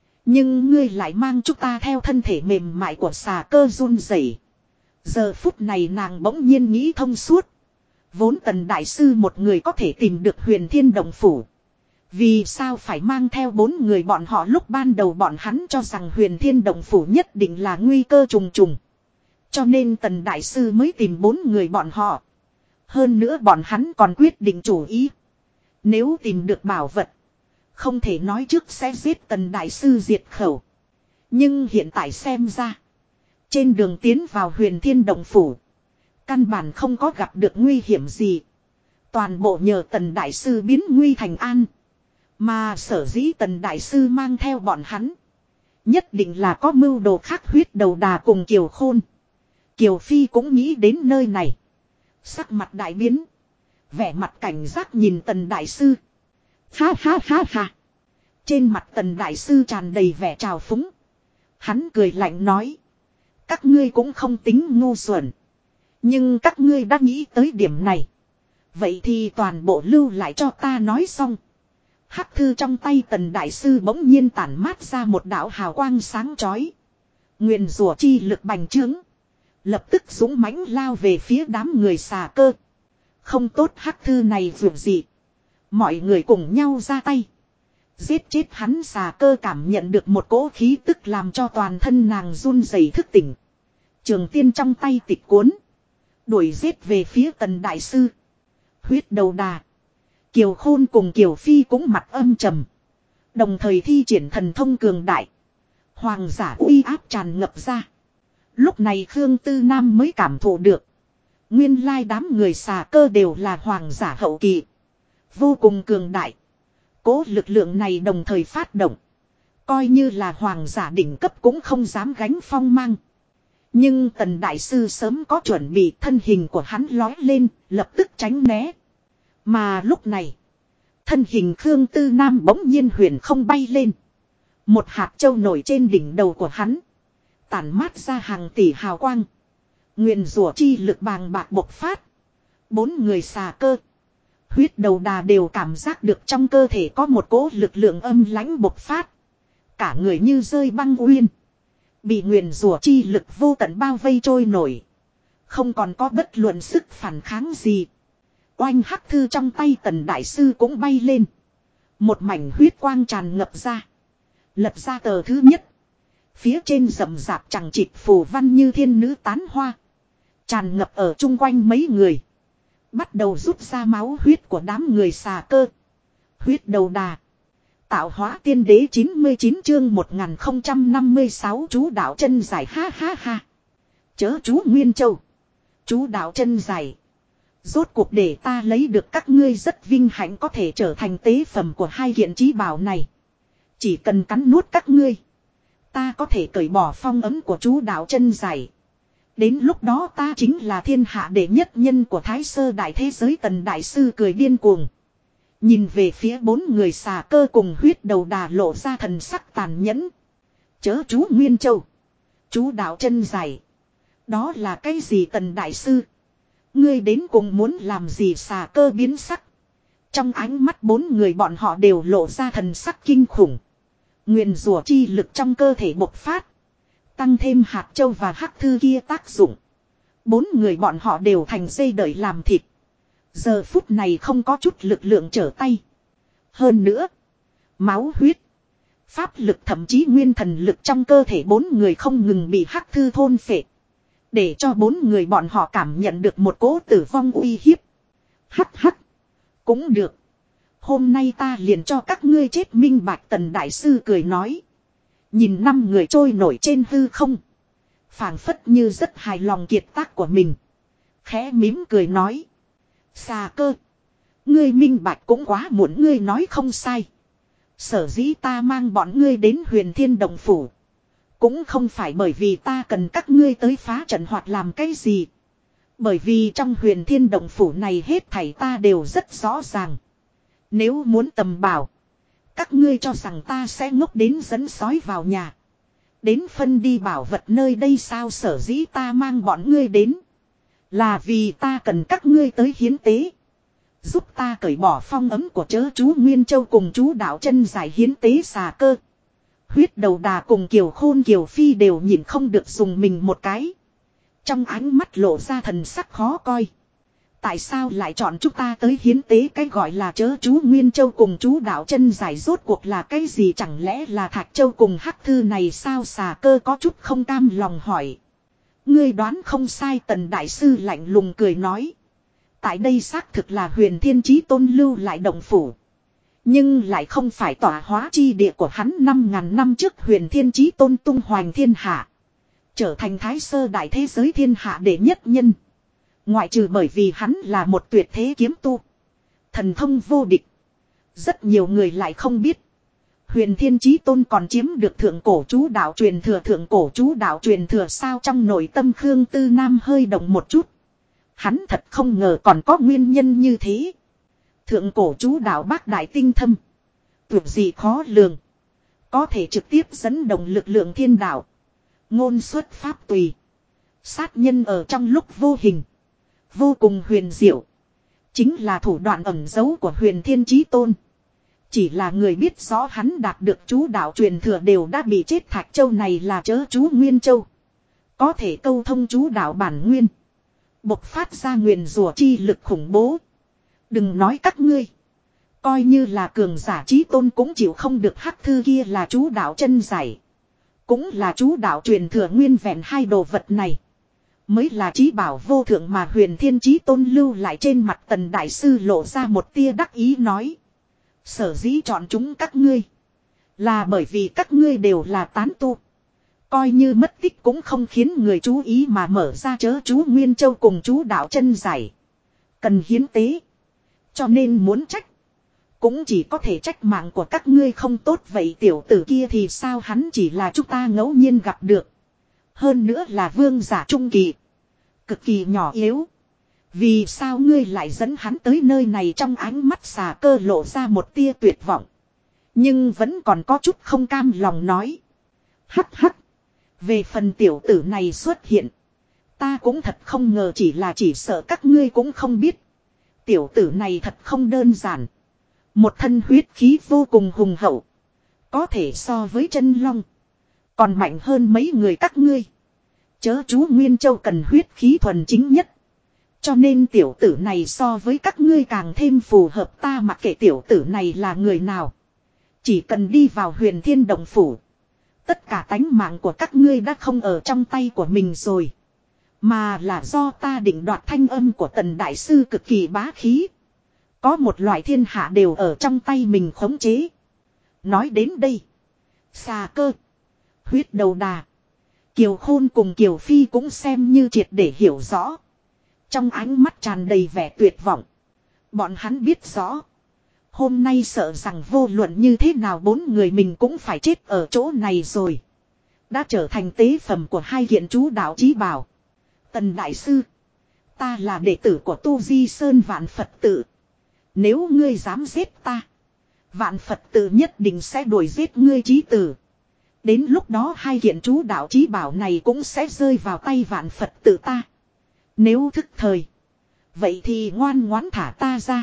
Nhưng ngươi lại mang chúng ta theo thân thể mềm mại của xà cơ run rẩy. Giờ phút này nàng bỗng nhiên nghĩ thông suốt. Vốn Tần Đại Sư một người có thể tìm được Huyền Thiên Động Phủ. Vì sao phải mang theo 4 người bọn họ, lúc ban đầu bọn hắn cho rằng Huyền Thiên Động Phủ nhất định là nguy cơ trùng trùng. Cho nên Tần Đại Sư mới tìm 4 người bọn họ. Hơn nữa bọn hắn còn quyết định chủ ý. Nếu tìm được bảo vật, không thể nói trước sẽ giết Tần Đại Sư diệt khẩu. Nhưng hiện tại xem ra, trên đường tiến vào Huyền Thiên Động Phủ, căn bản không có gặp được nguy hiểm gì. Toàn bộ nhờ Tần Đại Sư biến nguy thành an. Mà sở dĩ Tần Đại Sư mang theo bọn hắn, nhất định là có mưu đồ khác. Huyết Đầu Đà cùng Kiều Khôn, Kiều Phi cũng nghĩ đến nơi này. Sắc mặt đại biến, vẻ mặt cảnh giác nhìn Tần Đại Sư. Ha ha ha ha. Trên mặt Tần Đại Sư tràn đầy vẻ trào phúng. Hắn cười lạnh nói: các ngươi cũng không tính ngu xuẩn, nhưng các ngươi đã nghĩ tới điểm này, vậy thì toàn bộ lưu lại cho ta nói xong. Hắc thư trong tay Tần Đại Sư bỗng nhiên tản mát ra một đạo hào quang sáng chói. Nguyền rủa chi lực bành trướng, lập tức dũng mãnh lao về phía đám người xà cơ. Không tốt, hắc thư này vượt gì. Mọi người cùng nhau ra tay, giết chết hắn. Xà cơ cảm nhận được một cỗ khí tức làm cho toàn thân nàng run rẩy thức tỉnh. Trường tiên trong tay tịch cuốn, đuổi giết về phía Tần Đại Sư. Huyết Đầu Đà, Kiều Khôn cùng Kiều Phi cũng mặt âm trầm, đồng thời thi triển thần thông cường đại. Hoàng giả uy áp tràn ngập ra. Lúc này Khương Tư Nam mới cảm thụ được, nguyên lai đám người xà cơ đều là hoàng giả hậu kỳ, vô cùng cường đại. Cố lực lượng này đồng thời phát động, coi như là hoàng giả đỉnh cấp cũng không dám gánh phong mang. Nhưng Tần Đại Sư sớm có chuẩn bị, thân hình của hắn lói lên, lập tức tránh né. Mà lúc này, thân hình Khương Tư Nam bỗng nhiên huyền không bay lên. Một hạt châu nổi trên đỉnh đầu của hắn, tản mát ra hàng tỷ hào quang. Nguyền rủa chi lực bàng bạc bộc phát. 4 người xà cơ, Huyết Đầu Đà đều cảm giác được trong cơ thể có một cỗ lực lượng âm lãnh bộc phát. Cả người như rơi băng uyên, bị nguyền rủa chi lực vô tận bao vây trôi nổi, không còn có bất luận sức phản kháng gì. Oanh, hắc thư trong tay Tần Đại Sư cũng bay lên. Một mảnh huyết quang tràn ngập ra. Lật ra tờ thứ nhất. Phía trên rậm rạp chẳng chịt phù văn như thiên nữ tán hoa, tràn ngập ở chung quanh mấy người. Bắt đầu rút ra máu huyết của đám người xà cơ. Huyết Đầu Đà, Tạo Hóa Tiên Đế 99 chương 1056 chú đạo chân dài. Ha ha ha. Chớ chú Nguyên Châu, chú đạo chân dài. Rốt cuộc để ta lấy được các ngươi, rất vinh hạnh có thể trở thành tế phẩm của 2 kiện chí bảo này. Chỉ cần cắn nuốt các ngươi, ta có thể cởi bỏ phong ấn của chú đạo chân dài. Đến lúc đó ta chính là thiên hạ đệ nhất nhân của Thái Sơ đại thế giới. Tần Đại Sư cười điên cuồng, nhìn về phía 4 người xà cơ cùng Huyết Đầu Đà, lộ ra thần sắc tàn nhẫn. Chớ chú Nguyên Châu, chú đạo chân dài, đó là cái gì? Tần Đại Sư, ngươi đến cùng muốn làm gì? Xà cơ biến sắc. Trong ánh mắt 4 người bọn họ đều lộ ra thần sắc kinh khủng. Nguyền rủa chi lực trong cơ thể bộc phát, tăng thêm hạt châu và hắc thư kia tác dụng, 4 người bọn họ đều thành dây đợi làm thịt. Giờ phút này không có chút lực lượng trở tay. Hơn nữa, máu huyết, pháp lực, thậm chí nguyên thần lực trong cơ thể 4 người không ngừng bị hắc thư thôn phệ, để cho 4 người bọn họ cảm nhận được một cỗ tử vong uy hiếp. Hắc hắc, cũng được. Hôm nay ta liền cho các ngươi chết minh bạch. Tần Đại Sư cười nói. Nhìn 5 người trôi nổi trên hư không, phảng phất như rất hài lòng kiệt tác của mình. Khẽ mím cười nói: xà cơ, ngươi minh bạch cũng quá muộn. Ngươi nói không sai. Sở dĩ ta mang bọn ngươi đến Huyền Thiên Động Phủ, cũng không phải bởi vì ta cần các ngươi tới phá trận hoặc làm cái gì. Bởi vì trong Huyền Thiên Động Phủ này hết thảy ta đều rất rõ ràng. Nếu muốn tầm bảo, các ngươi cho rằng ta sẽ ngốc đến dẫn sói vào nhà, đến phân đi bảo vật nơi đây sao? Sở dĩ ta mang bọn ngươi đến, là vì ta cần các ngươi tới hiến tế. Giúp ta cởi bỏ phong ấm của chớ chú Nguyên Châu cùng chú đạo chân giải hiến tế xà cơ. Huyết đầu đà cùng Kiều Khôn Kiều Phi đều nhìn không được dùng mình một cái. Trong ánh mắt lộ ra thần sắc khó coi. Tại sao lại chọn chúng ta tới hiến tế cái gọi là chớ chú Nguyên Châu cùng chú đạo chân giải rốt cuộc là cái gì, chẳng lẽ là Thạch Châu cùng Hắc Thư này sao? Xà cơ có chút không cam lòng hỏi. Ngươi đoán không sai, Tần Đại Sư lạnh lùng cười nói. Tại đây xác thực là Huyền Thiên Chí Tôn lưu lại động phủ. Nhưng lại không phải tỏa hóa chi địa của hắn. 5.000 năm trước Huyền Thiên Chí Tôn tung hoành thiên hạ. Trở thành Thái Sơ đại thế giới thiên hạ đệ nhất nhân. Ngoại trừ bởi vì hắn là một tuyệt thế kiếm tu. Thần thông vô địch. Rất nhiều người lại không biết. Huyền Thiên Chí Tôn còn chiếm được thượng cổ chú đạo truyền thừa. Thượng cổ chú đạo truyền thừa sao? Trong nội tâm Khương Tư Nam hơi động một chút. Hắn thật không ngờ còn có nguyên nhân như thế. Thượng cổ chú đạo bác đại tinh thâm. Tuyệt gì khó lường. Có thể trực tiếp dẫn động lực lượng thiên đạo. Ngôn xuất pháp tùy. Sát nhân ở trong lúc vô hình. Vô cùng huyền diệu. Chính là thủ đoạn ẩn giấu của Huyền Thiên Chí Tôn. Chỉ là người biết rõ hắn đạt được chú đạo truyền thừa đều đã bị chết. Thạch Châu này là chớ chú Nguyên Châu. Có thể câu thông chú đạo bản nguyên. Bộc phát ra nguyền rủa chi lực khủng bố. Đừng nói các ngươi. Coi như là cường giả Chí Tôn cũng chịu không được. Hắc Thư kia là chú đạo chân giải. Cũng là chú đạo truyền thừa nguyên vẹn. Hai đồ vật này mới là chí bảo vô thượng mà Huyền Thiên Chí Tôn lưu lại. Trên mặt Tần Đại Sư lộ ra một tia đắc ý nói. Sở dĩ chọn chúng các ngươi. Là bởi vì các ngươi đều là tán tu. Coi như mất tích cũng không khiến người chú ý mà mở ra chớ chú Nguyên Châu cùng chú đạo chân giải. Cần hiến tế. Cho nên muốn trách. Cũng chỉ có thể trách mạng của các ngươi không tốt. Vậy tiểu tử kia thì sao? Hắn chỉ là chúng ta ngẫu nhiên gặp được. Hơn nữa là vương giả trung kỳ. Cực kỳ nhỏ yếu. Vì sao ngươi lại dẫn hắn tới nơi này? Trong ánh mắt Xà cơ lộ ra một tia tuyệt vọng. Nhưng vẫn còn có chút không cam lòng nói. Hắc hắc. Về phần tiểu tử này xuất hiện. Ta cũng thật không ngờ, chỉ sợ các ngươi cũng không biết. Tiểu tử này thật không đơn giản. Một thân huyết khí vô cùng hùng hậu. Có thể so với chân long. Còn mạnh hơn mấy người các ngươi. Chớ chú Nguyên Châu cần huyết khí thuần chính nhất. Cho nên tiểu tử này so với các ngươi càng thêm phù hợp. Ta mặc kệ tiểu tử này là người nào. Chỉ cần đi vào Huyền Thiên Động Phủ. Tất cả tánh mạng của các ngươi đã không ở trong tay của mình rồi. Mà là do ta định đoạt. Thanh âm của Tần Đại Sư cực kỳ bá khí. Có một loại thiên hạ đều ở trong tay mình khống chế. Nói đến đây. Xà cơ. Huyết đầu đà. Kiều Khôn cùng Kiều Phi cũng xem như triệt để hiểu rõ. Trong ánh mắt tràn đầy vẻ tuyệt vọng. Bọn hắn biết rõ. Hôm nay sợ rằng vô luận như thế nào bốn người mình cũng phải chết ở chỗ này rồi. Đã trở thành tế phẩm của hai kiện chú đạo chí bảo. Tần Đại Sư. Ta là đệ tử của Tu Di Sơn Vạn Phật Tự. Nếu ngươi dám giết ta. Vạn Phật Tự nhất định sẽ đuổi giết ngươi chí tử. Đến lúc đó hai kiện chú đạo chí bảo này cũng sẽ rơi vào tay Vạn Phật Tự ta. Nếu thức thời. Vậy thì ngoan ngoãn thả ta ra.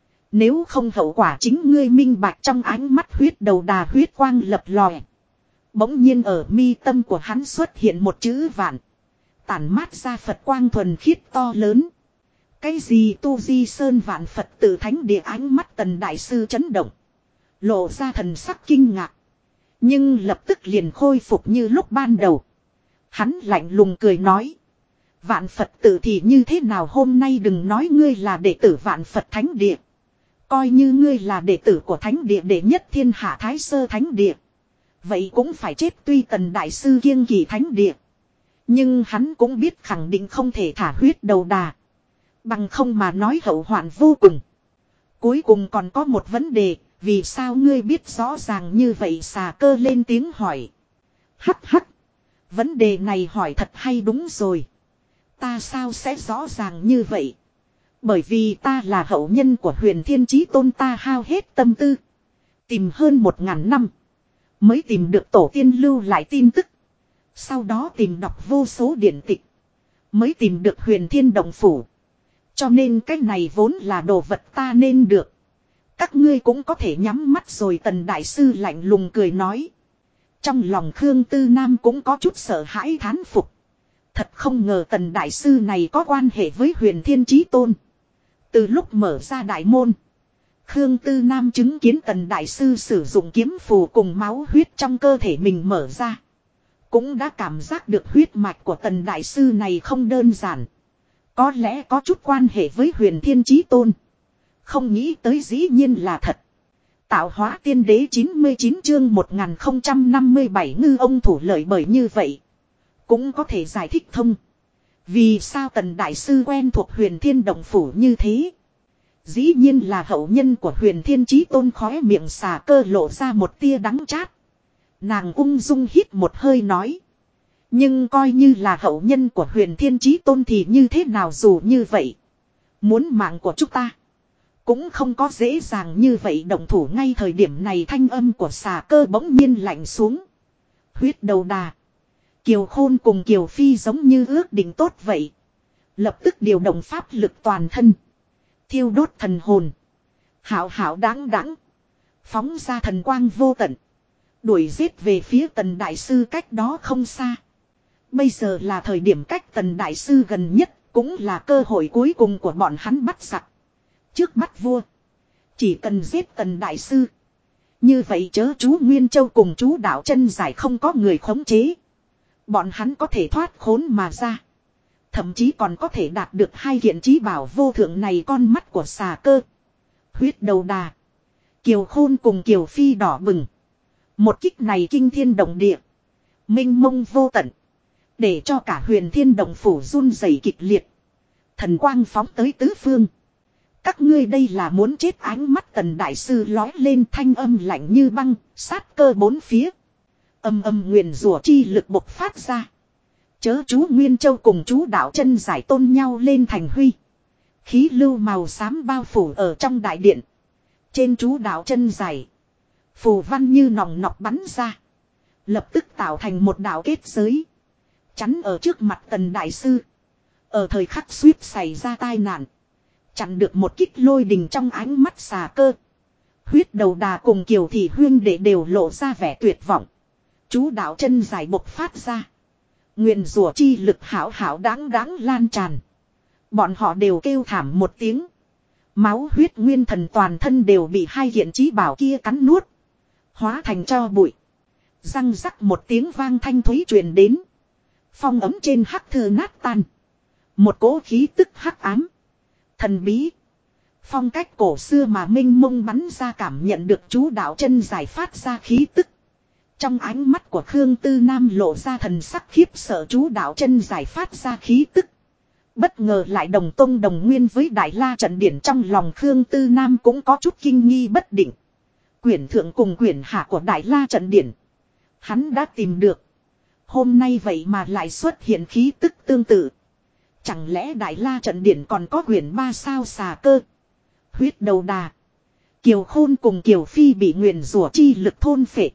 Nếu không hậu quả chính ngươi minh bạch. Trong ánh mắt huyết đầu đà huyết quang lập lòe. Bỗng nhiên ở mi tâm của hắn xuất hiện một chữ vạn. Tản mát ra Phật quang thuần khiết to lớn. Cái gì Tu Di Sơn Vạn Phật Tự thánh địa? Ánh mắt Tần Đại Sư chấn động. Lộ ra thần sắc kinh ngạc. Nhưng lập tức liền khôi phục như lúc ban đầu. Hắn lạnh lùng cười nói. Vạn Phật Tự thì như thế nào? Hôm nay đừng nói ngươi là đệ tử Vạn Phật Thánh Địa. Coi như ngươi là đệ tử của Thánh Địa đệ nhất thiên hạ Thái Sơ Thánh Địa. Vậy cũng phải chết. Tuy Tần Đại Sư kiêng kỵ Thánh Địa. Nhưng hắn cũng biết khẳng định không thể thả huyết đầu đà. Bằng không mà nói hậu hoạn vô cùng. Cuối cùng còn có một vấn đề. Vì sao ngươi biết rõ ràng như vậy? Xà cơ lên tiếng hỏi. Hắc hắc. Vấn đề này hỏi thật hay. Đúng rồi. Ta sao sẽ rõ ràng như vậy? Bởi vì ta là hậu nhân của Huyền Thiên Chí Tôn. Ta hao hết tâm tư. Tìm hơn 1000 năm. Mới tìm được tổ tiên lưu lại tin tức. Sau đó tìm đọc vô số điển tịch. Mới tìm được Huyền Thiên Động Phủ. Cho nên cái này vốn là đồ vật ta nên được. Các ngươi cũng có thể nhắm mắt rồi, Tần đại sư lạnh lùng cười nói. Trong lòng Khương Tư Nam cũng có chút sợ hãi thán phục. Thật không ngờ Tần đại sư này có quan hệ với Huyền Thiên Chí Tôn. Từ lúc mở ra đại môn, Khương Tư Nam chứng kiến Tần đại sư sử dụng kiếm phù cùng máu huyết trong cơ thể mình mở ra. Cũng đã cảm giác được huyết mạch của Tần đại sư này không đơn giản. Có lẽ có chút quan hệ với Huyền Thiên Chí Tôn. Không nghĩ tới dĩ nhiên là thật. Tạo hóa tiên đế 99 chương 1057 ngư ông thủ lợi, bởi như vậy cũng có thể giải thích thông. Vì sao Tần đại sư quen thuộc Huyền Thiên Động Phủ như thế? Dĩ nhiên là hậu nhân của Huyền Thiên Chí Tôn. Khóe miệng xà cơ lộ ra một tia đắng chát. Nàng ung dung hít một hơi nói. Nhưng coi như là hậu nhân của Huyền Thiên Chí Tôn thì như thế nào, dù như vậy muốn mạng của chúng ta cũng không có dễ dàng như vậy động thủ. Ngay thời điểm này thanh âm của xà cơ bỗng nhiên lạnh xuống. Huyết đầu đà, Kiều Khôn cùng Kiều Phi giống như ước định tốt vậy. Lập tức điều động pháp lực toàn thân. Thiêu đốt thần hồn. Hảo hảo đáng đáng. Phóng ra thần quang vô tận. Đuổi giết về phía Tần đại sư cách đó không xa. Bây giờ là thời điểm cách Tần đại sư gần nhất. Cũng là cơ hội cuối cùng của bọn hắn bắt giặc. Trước bắt vua. Chỉ cần giết Tần đại sư. Như vậy chớ chú Nguyên Châu cùng chú Đạo Chân Giải không có người khống chế. Bọn hắn có thể thoát khốn mà ra. Thậm chí còn có thể đạt được hai kiện chí bảo vô thượng này. Con mắt của xà cơ, huyết đầu đà, Kiều Khôn cùng Kiều Phi đỏ bừng. Một kích này kinh thiên động địa, minh mông vô tận, để cho cả Huyền Thiên Động Phủ run rẩy kịch liệt. Thần quang phóng tới tứ phương. Các ngươi đây là muốn chết. Ánh mắt Tần đại sư lói lên, thanh âm lạnh như băng, sát cơ bốn phía. Âm âm nguyền rủa chi lực bộc phát ra. Chớ chú Nguyên Châu cùng chú Đạo Chân Giải tôn nhau lên thành huy. Khí lưu màu xám bao phủ ở trong đại điện. Trên chú Đạo Chân Giải, phù văn như nòng nọc bắn ra. Lập tức tạo thành một đạo kết giới, chắn ở trước mặt Tần đại sư. Ở thời khắc suýt xảy ra tai nạn, chặn được một kích lôi đình. Trong ánh mắt xà cơ, huyết đầu đà cùng Kiều Thị huyên đệ đều lộ ra vẻ tuyệt vọng. Chú Đạo Chân Giải bộc phát ra. Nguyền rủa chi lực hảo hảo đáng đáng lan tràn. Bọn họ đều kêu thảm một tiếng. Máu huyết nguyên thần toàn thân đều bị hai kiện chí bảo kia cắn nuốt, hóa thành tro bụi. Răng rắc một tiếng vang thanh thúy truyền đến. Phong ấm trên hắc thư nát tan. Một cỗ khí tức hắc ám, thần bí, phong cách cổ xưa mà minh mông bắn ra. Cảm nhận được chú Đạo Chân Giải phát ra khí tức, trong ánh mắt của Khương Tư Nam lộ ra thần sắc khiếp sợ. Chú Đạo Chân Giải phát ra khí tức, bất ngờ lại đồng tông đồng nguyên với Đại La Trận Điển. Trong lòng Khương Tư Nam cũng có chút kinh nghi bất định. Quyển thượng cùng quyển hạ của Đại La Trận Điển hắn đã tìm được. Hôm nay vậy mà lại xuất hiện khí tức tương tự. Chẳng lẽ Đại La Trận Điển còn có quyển 3 sao? Xà cơ, huyết đầu đà, Kiều Khôn cùng Kiều Phi bị nguyền rủa chi lực thôn phệ.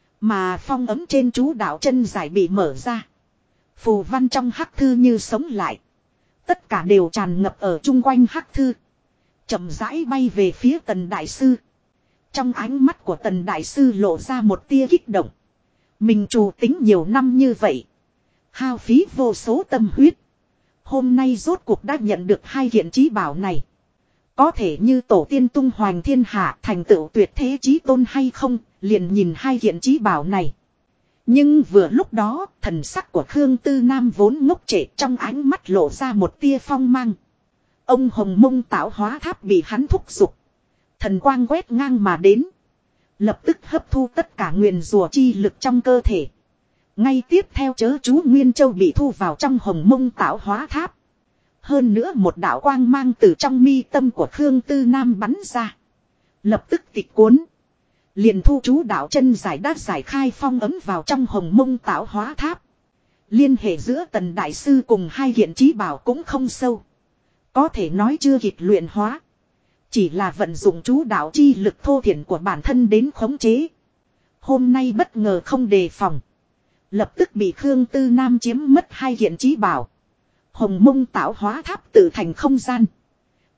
Mà phong ấm trên chú Đạo Chân Giải bị mở ra. Phù văn trong hắc thư như sống lại. Tất cả đều tràn ngập ở chung quanh hắc thư, chậm rãi bay về phía Tần đại sư. Trong ánh mắt của Tần đại sư lộ ra một tia kích động. Mình trù tính nhiều năm như vậy, hao phí vô số tâm huyết, hôm nay rốt cuộc đã nhận được hai kiện chí bảo này. Có thể như tổ tiên tung hoành thiên hạ, thành tựu tuyệt thế chí tôn hay không, liền nhìn hai kiện chí bảo này. Nhưng vừa lúc đó, thần sắc của Khương Tư Nam vốn ngốc trệ, trong ánh mắt lộ ra một tia phong mang. Ông Hồng Mông Tạo Hóa Tháp bị hắn thúc giục. Thần quang quét ngang mà đến, lập tức hấp thu tất cả nguyền rủa chi lực trong cơ thể. Ngay tiếp theo chớ chú Nguyên Châu bị thu vào trong Hồng Mông Tạo Hóa Tháp. Hơn nữa một đạo quang mang từ trong mi tâm của Khương Tư Nam bắn ra. Lập tức tịch cuốn. Liền thu chú Đạo Chân Giải đã giải khai phong ấm vào trong Hồng Mông Tạo Hóa Tháp. Liên hệ giữa Tần đại sư cùng hai kiện chí bảo cũng không sâu. Có thể nói chưa kịp luyện hóa. Chỉ là vận dụng chú đạo chi lực thô thiển của bản thân đến khống chế. Hôm nay bất ngờ không đề phòng, lập tức bị Khương Tư Nam chiếm mất hai kiện chí bảo. Hồng Mông Tạo Hóa Tháp tự thành không gian,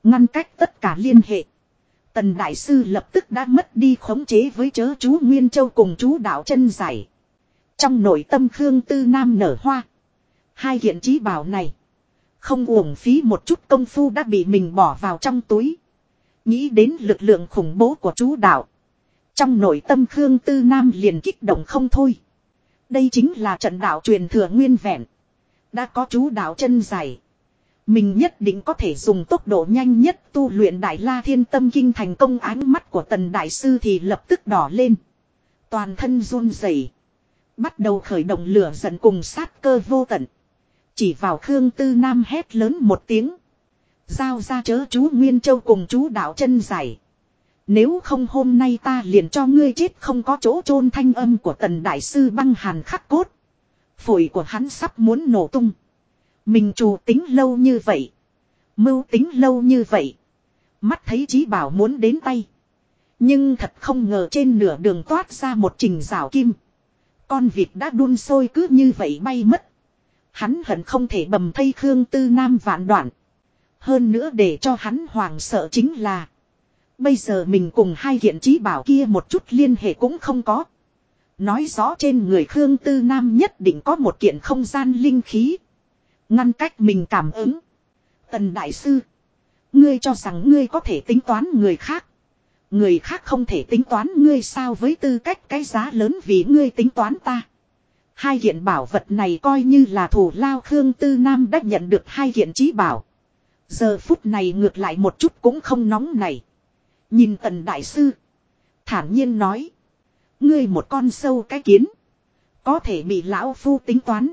Ngăn cách tất cả liên hệ. Tần Đại Sư lập tức đã mất đi khống chế với chớ chú Nguyên Châu cùng chú đạo chân giải. Trong nội tâm Khương Tư Nam nở hoa. Hai kiện chí bảo này. Không uổng phí một chút công phu đã bị mình bỏ vào trong túi. Nghĩ đến lực lượng khủng bố của chú đạo. Trong nội tâm Khương Tư Nam liền kích động không thôi. Đây chính là trận đạo truyền thừa nguyên vẹn. Đã có chú đạo chân giải. Mình nhất định có thể dùng tốc độ nhanh nhất tu luyện Đại La Thiên Tâm Kinh thành công. Ánh mắt của Tần Đại Sư thì lập tức đỏ lên. Toàn thân run rẩy, bắt đầu khởi động lửa giận cùng sát cơ vô tận. Chỉ vào Khương Tư Nam hét lớn một tiếng. Giao ra chớ chú Nguyên Châu cùng chú đạo chân giải. Nếu không hôm nay ta liền cho ngươi chết không có chỗ chôn. Thanh âm của Tần Đại Sư băng hàn khắc cốt. Phổi của hắn sắp muốn nổ tung. Mình trù tính lâu như vậy. Mưu tính lâu như vậy. Mắt thấy chí bảo muốn đến tay. Nhưng thật không ngờ trên nửa đường toát ra một trình rào kim. Con vịt đã đun sôi cứ như vậy bay mất. Hắn hận không thể bầm thây Khương Tư Nam vạn đoạn. Hơn nữa để cho hắn hoảng sợ chính là. Bây giờ mình cùng hai kiện chí bảo kia một chút liên hệ cũng không có. Nói rõ trên người Khương Tư Nam nhất định có một kiện không gian linh khí. Ngăn cách mình cảm ứng. Tần Đại Sư. Ngươi cho rằng ngươi có thể tính toán người khác. Người khác không thể tính toán ngươi sao với tư cách cái giá lớn vì ngươi tính toán ta. Hai kiện bảo vật này coi như là thù lao. Khương Tư Nam đã nhận được hai kiện chí bảo. Giờ phút này ngược lại một chút cũng không nóng này. Nhìn Tần Đại Sư. Thản nhiên nói. Ngươi một con sâu cái kiến. Có thể bị lão phu tính toán.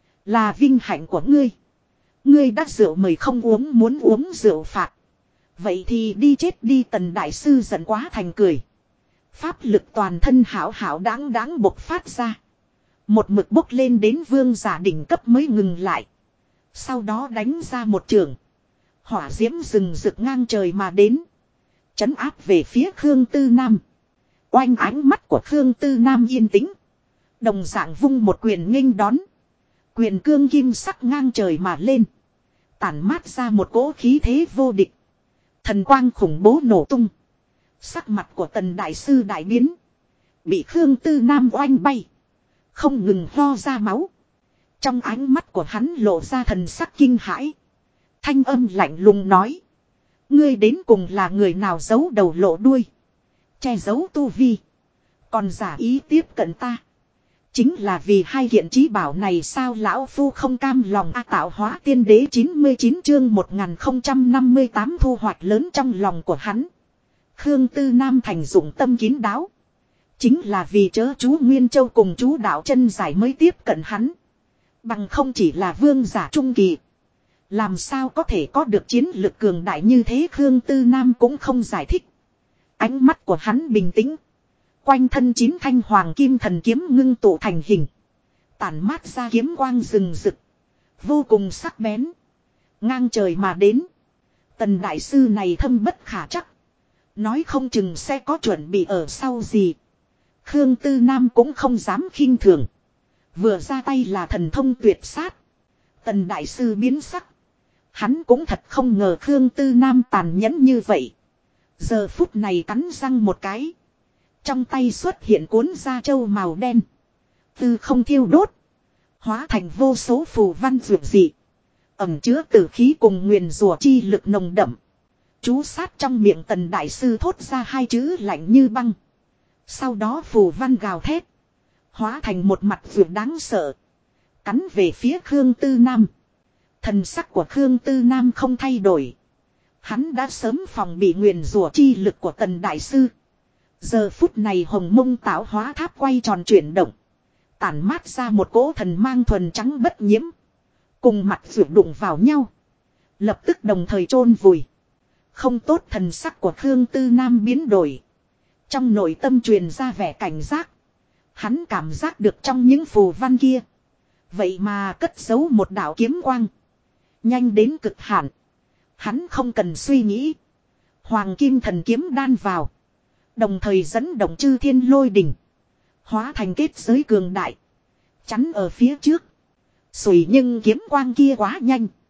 Là vinh hạnh của ngươi. Ngươi đã rượu mời không uống muốn uống rượu phạt. Vậy thì đi chết đi. Tần Đại Sư giận quá thành cười. Pháp lực toàn thân hảo hảo đáng đáng bộc phát ra. Một mực bốc lên đến vương giả đỉnh cấp mới ngừng lại. Sau đó đánh ra một trường. Hỏa diễm rừng rực ngang trời mà đến. Chấn áp về phía Khương Tư Nam. Oanh ánh mắt của Khương Tư Nam yên tĩnh. Đồng dạng vung một quyền nghênh đón. Quyền cương kim sắc ngang trời mà lên. Tản mát ra một cỗ khí thế vô địch. Thần quang khủng bố nổ tung. Sắc mặt của Tần Đại Sư đại biến. Bị Khương Tư Nam oanh bay. Không ngừng ho ra máu. Trong ánh mắt của hắn lộ ra thần sắc kinh hãi. Thanh âm lạnh lùng nói. Ngươi đến cùng là người nào giấu đầu lộ đuôi. Che giấu tu vi. Còn giả ý tiếp cận ta. Chính là vì hai kiện chí bảo này sao lão phu không cam lòng tạo hóa tiên đế 99 chương 1058 thu hoạch lớn trong lòng của hắn. Khương Tư Nam thành dụng tâm kín đáo. Chính là vì chớ chú Nguyên Châu cùng chú đạo chân giải mới tiếp cận hắn. Bằng không chỉ là vương giả trung kỳ. Làm sao có thể có được chiến lực cường đại như thế. Khương Tư Nam cũng không giải thích. Ánh mắt của hắn bình tĩnh. Quanh thân chín thanh hoàng kim thần kiếm ngưng tụ thành hình. Tản mát ra kiếm quang rừng rực. Vô cùng sắc bén. Ngang trời mà đến. Tần Đại Sư này thâm bất khả chắc. Nói không chừng sẽ có chuẩn bị ở sau gì. Khương Tư Nam cũng không dám khinh thường. Vừa ra tay là thần thông tuyệt sát. Tần Đại Sư biến sắc. Hắn cũng thật không ngờ Khương Tư Nam tàn nhẫn như vậy. Giờ phút này cắn răng một cái. Trong tay xuất hiện cuốn da trâu màu đen. Tư không thiêu đốt. Hóa thành vô số phù văn dược dị. Ẩm chứa tử khí cùng nguyền rủa chi lực nồng đậm. Chú sát trong miệng Tần Đại Sư thốt ra hai chữ lạnh như băng. Sau đó phù văn gào thét. Hóa thành một mặt vượt đáng sợ. Cắn về phía Khương Tư Nam. Thần sắc của Khương Tư Nam không thay đổi. Hắn đã sớm phòng bị nguyền rủa chi lực của Tần Đại Sư. Giờ phút này hồng mông tạo hóa tháp quay tròn chuyển động. Tản mát ra một cỗ thần mang thuần trắng bất nhiễm. Cùng mặt vượt đụng vào nhau. Lập tức đồng thời chôn vùi. Không tốt. Thần sắc của Khương Tư Nam biến đổi. Trong nội tâm truyền ra vẻ cảnh giác. Hắn cảm giác được trong những phù văn kia. Vậy mà cất giấu một đạo kiếm quang. Nhanh đến cực hạn. Hắn không cần suy nghĩ. Hoàng kim thần kiếm đan vào. Đồng thời dẫn động chư thiên lôi đỉnh. Hóa thành kết giới cường đại. Chắn ở phía trước. Xùi nhưng kiếm quang kia quá nhanh.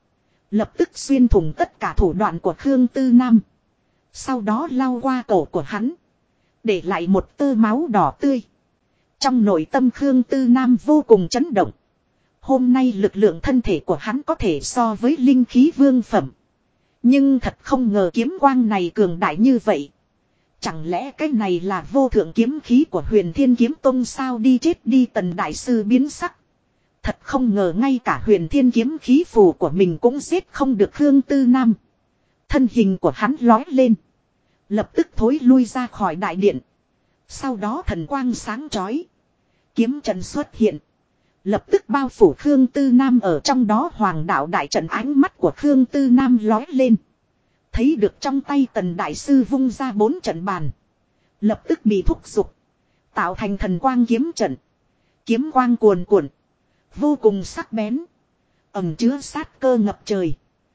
Lập tức xuyên thủng tất cả thủ đoạn của Khương Tư Nam. Sau đó lau qua cổ của hắn. Để lại một tơ máu đỏ tươi. Trong nội tâm Khương Tư Nam vô cùng chấn động. Hôm nay lực lượng thân thể của hắn có thể so với linh khí vương phẩm. Nhưng thật không ngờ kiếm quang này cường đại như vậy. Chẳng lẽ cái này là vô thượng kiếm khí của Huyền Thiên Kiếm Tông sao? Đi chết đi, Tần đại sư biến sắc. Thật không ngờ ngay cả Huyền Thiên kiếm khí phù của mình cũng giết không được Khương Tư Nam. Thân hình của hắn lói lên. Lập tức thối lui ra khỏi đại điện. Sau đó thần quang sáng chói. Kiếm trận xuất hiện. Lập tức bao phủ Khương Tư Nam ở trong đó. Hoàng đạo đại trận, ánh mắt của Khương Tư Nam lói lên. Thấy được trong tay Tần đại sư vung ra 4 trận bàn. Lập tức bị thúc giục. Tạo thành thần quang kiếm trận. Kiếm quang cuồn cuộn. Vô cùng sắc bén. Ẩn chứa sát cơ ngập trời.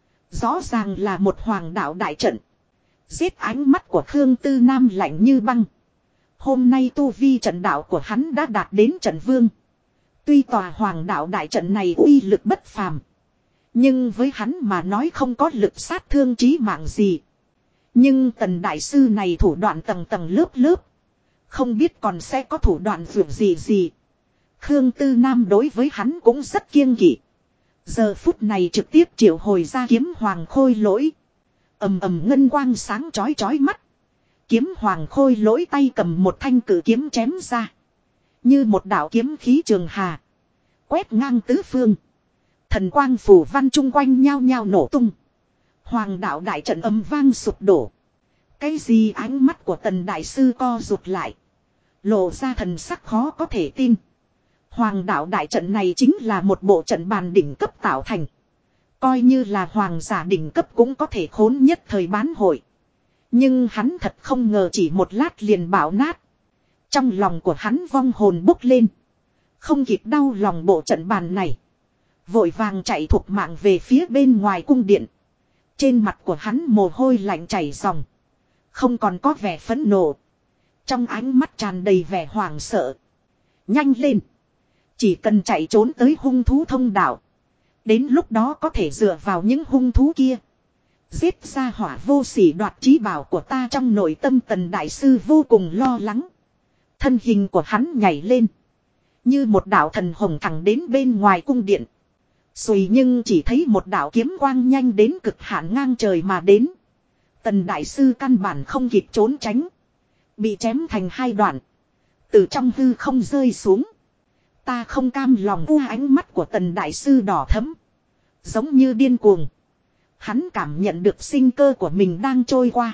Rõ ràng là một hoàng đạo đại trận. Giết, ánh mắt của Khương Tư Nam lạnh như băng. Hôm nay tu vi trận đạo của hắn đã đạt đến trận vương. Tuy tòa hoàng đạo đại trận này uy lực bất phàm. Nhưng với hắn mà nói không có lực sát thương chí mạng gì. Nhưng Tần đại sư này thủ đoạn tầng tầng lớp lớp. Không biết còn sẽ có thủ đoạn vượt gì. Khương Tư Nam đối với hắn cũng rất kiêng kỵ. Giờ phút này trực tiếp triệu hồi ra kiếm hoàng khôi lỗi. Ầm ầm ngân quang sáng chói chói mắt. Kiếm hoàng khôi lỗi tay cầm một thanh cử kiếm chém ra. Như một đạo kiếm khí trường hà. Quét ngang tứ phương. Thần quang phủ văn chung quanh nhao nhao nổ tung. Hoàng đạo đại trận âm vang sụp đổ. Cái gì? Ánh mắt của Tần đại sư co rụt lại. Lộ ra thần sắc khó có thể tin. Hoàng đạo đại trận này chính là một bộ trận bàn đỉnh cấp tạo thành. Coi như là hoàng giả đỉnh cấp cũng có thể khốn nhất thời bán hội. Nhưng hắn thật không ngờ chỉ một lát liền bạo nát. Trong lòng của hắn vong hồn bốc lên. Không kịp đau lòng bộ trận bàn này. Vội vàng chạy thục mạng về phía bên ngoài cung điện. Trên mặt của hắn mồ hôi lạnh chảy ròng. Không còn có vẻ phẫn nộ. Trong ánh mắt tràn đầy vẻ hoảng sợ. Nhanh lên. Chỉ cần chạy trốn tới hung thú thông đạo. Đến lúc đó có thể dựa vào những hung thú kia. Giết ra hỏa vô sỉ đoạt trí bảo của ta. Trong nội tâm Tần đại sư vô cùng lo lắng. Thân hình của hắn nhảy lên. Như một đạo thần hồng thẳng đến bên ngoài cung điện. Xùi, nhưng chỉ thấy một đạo kiếm quang nhanh đến cực hạn ngang trời mà đến. Tần đại sư căn bản không kịp trốn tránh. Bị chém thành 2 đoạn. Từ trong hư không rơi xuống. Ta không cam lòng. Ánh mắt của Tần đại sư đỏ thẫm. Giống như điên cuồng. Hắn cảm nhận được sinh cơ của mình đang trôi qua.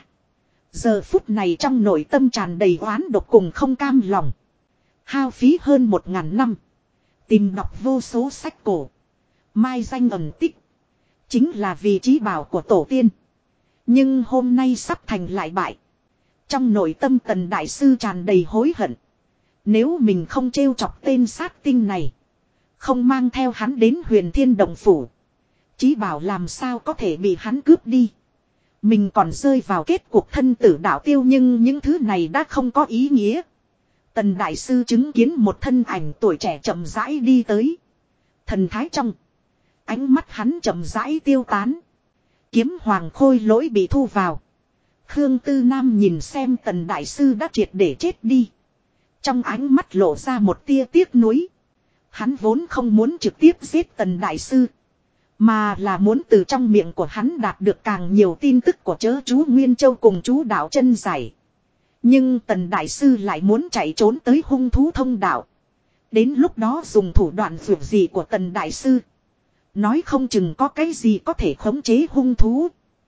Giờ phút này trong nội tâm tràn đầy oán độc cùng không cam lòng. Hao phí hơn 1000 năm. Tìm đọc vô số sách cổ. Mai danh ẩn tích. Chính là vị trí bảo của tổ tiên. Nhưng hôm nay sắp thành lại bại. Trong nội tâm Tần đại sư tràn đầy hối hận. Nếu mình không trêu chọc tên sát tinh này. Không mang theo hắn đến Huyền Thiên Động Phủ. Chí bảo làm sao có thể bị hắn cướp đi. Mình còn rơi vào kết cuộc thân tử đạo tiêu, nhưng những thứ này đã không có ý nghĩa. Tần đại sư chứng kiến một thân ảnh tuổi trẻ chậm rãi đi tới. Thần thái trong. Ánh mắt hắn chậm rãi tiêu tán. Kiếm hoàng khôi lỗi bị thu vào. Khương Tư Nam nhìn xem Tần đại sư đã triệt để chết đi. Trong ánh mắt lộ ra một tia tiếc nuối. Hắn vốn không muốn trực tiếp giết Tần đại sư. Mà là muốn từ trong miệng của hắn đạt được càng nhiều tin tức của chớ chú Nguyên Châu cùng chú đạo chân giải. Nhưng Tần đại sư lại muốn chạy trốn tới hung thú thông đạo. Đến lúc đó dùng thủ đoạn vượt gì của Tần đại sư. Nói không chừng có cái gì có thể khống chế hung thú.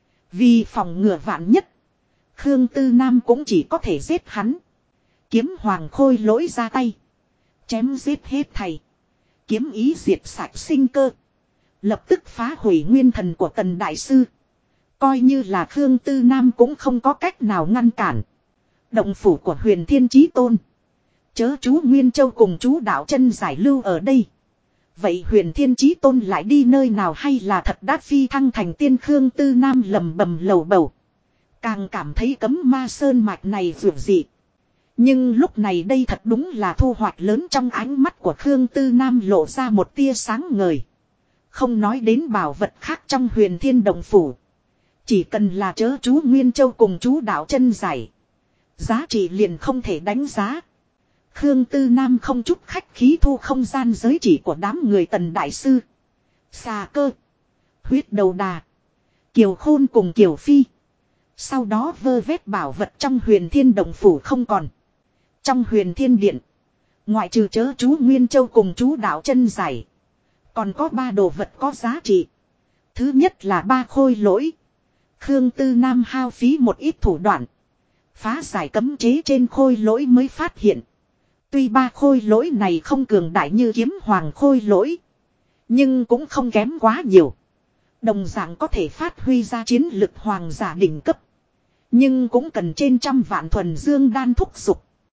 Vì phòng ngừa vạn nhất. Khương Tư Nam cũng chỉ có thể giết hắn. Kiếm hoàng khôi lỗi ra tay. Chém giết hết thầy. Kiếm ý diệt sạch sinh cơ. Lập tức phá hủy nguyên thần của Tần đại sư. Coi như là Khương Tư Nam cũng không có cách nào ngăn cản. Động phủ của Huyền Thiên Chí Tôn. Chớ chú Nguyên Châu cùng chú đạo chân giải lưu ở đây. Vậy Huyền Thiên Chí Tôn lại đi nơi nào, hay là thật đã phi thăng thành tiên? Khương Tư Nam lầm bầm lầu bầu. Càng cảm thấy cấm ma sơn mạch này vượt dị. Nhưng lúc này đây thật đúng là thu hoạch lớn. Trong ánh mắt của Khương Tư Nam lộ ra một tia sáng ngời. Không nói đến bảo vật khác trong Huyền Thiên Động Phủ. Chỉ cần là chớ chú Nguyên Châu cùng chú đạo chân giải. Giá trị liền không thể đánh giá. Khương Tư Nam không chút khách khí thu không gian giới chỉ của đám người Tần Đại Sư. Xà Cơ. Huyết Đầu Đà. Kiều Khôn cùng Kiều Phi. Sau đó vơ vét bảo vật trong Huyền Thiên Động Phủ không còn. Trong Huyền Thiên Điện. Ngoại trừ chớ chú Nguyên Châu cùng chú đạo chân giải. Còn có 3 đồ vật có giá trị. Thứ nhất là 3 khôi lỗi. Khương Tư Nam hao phí một ít thủ đoạn. Phá giải cấm chế trên khôi lỗi mới phát hiện. Tuy 3 khôi lỗi này không cường đại như kiếm hoàng khôi lỗi. Nhưng cũng không kém quá nhiều. Đồng dạng có thể phát huy ra chiến lực hoàng giả đỉnh cấp. Nhưng cũng cần trên trăm vạn thuần dương đan thúc dục.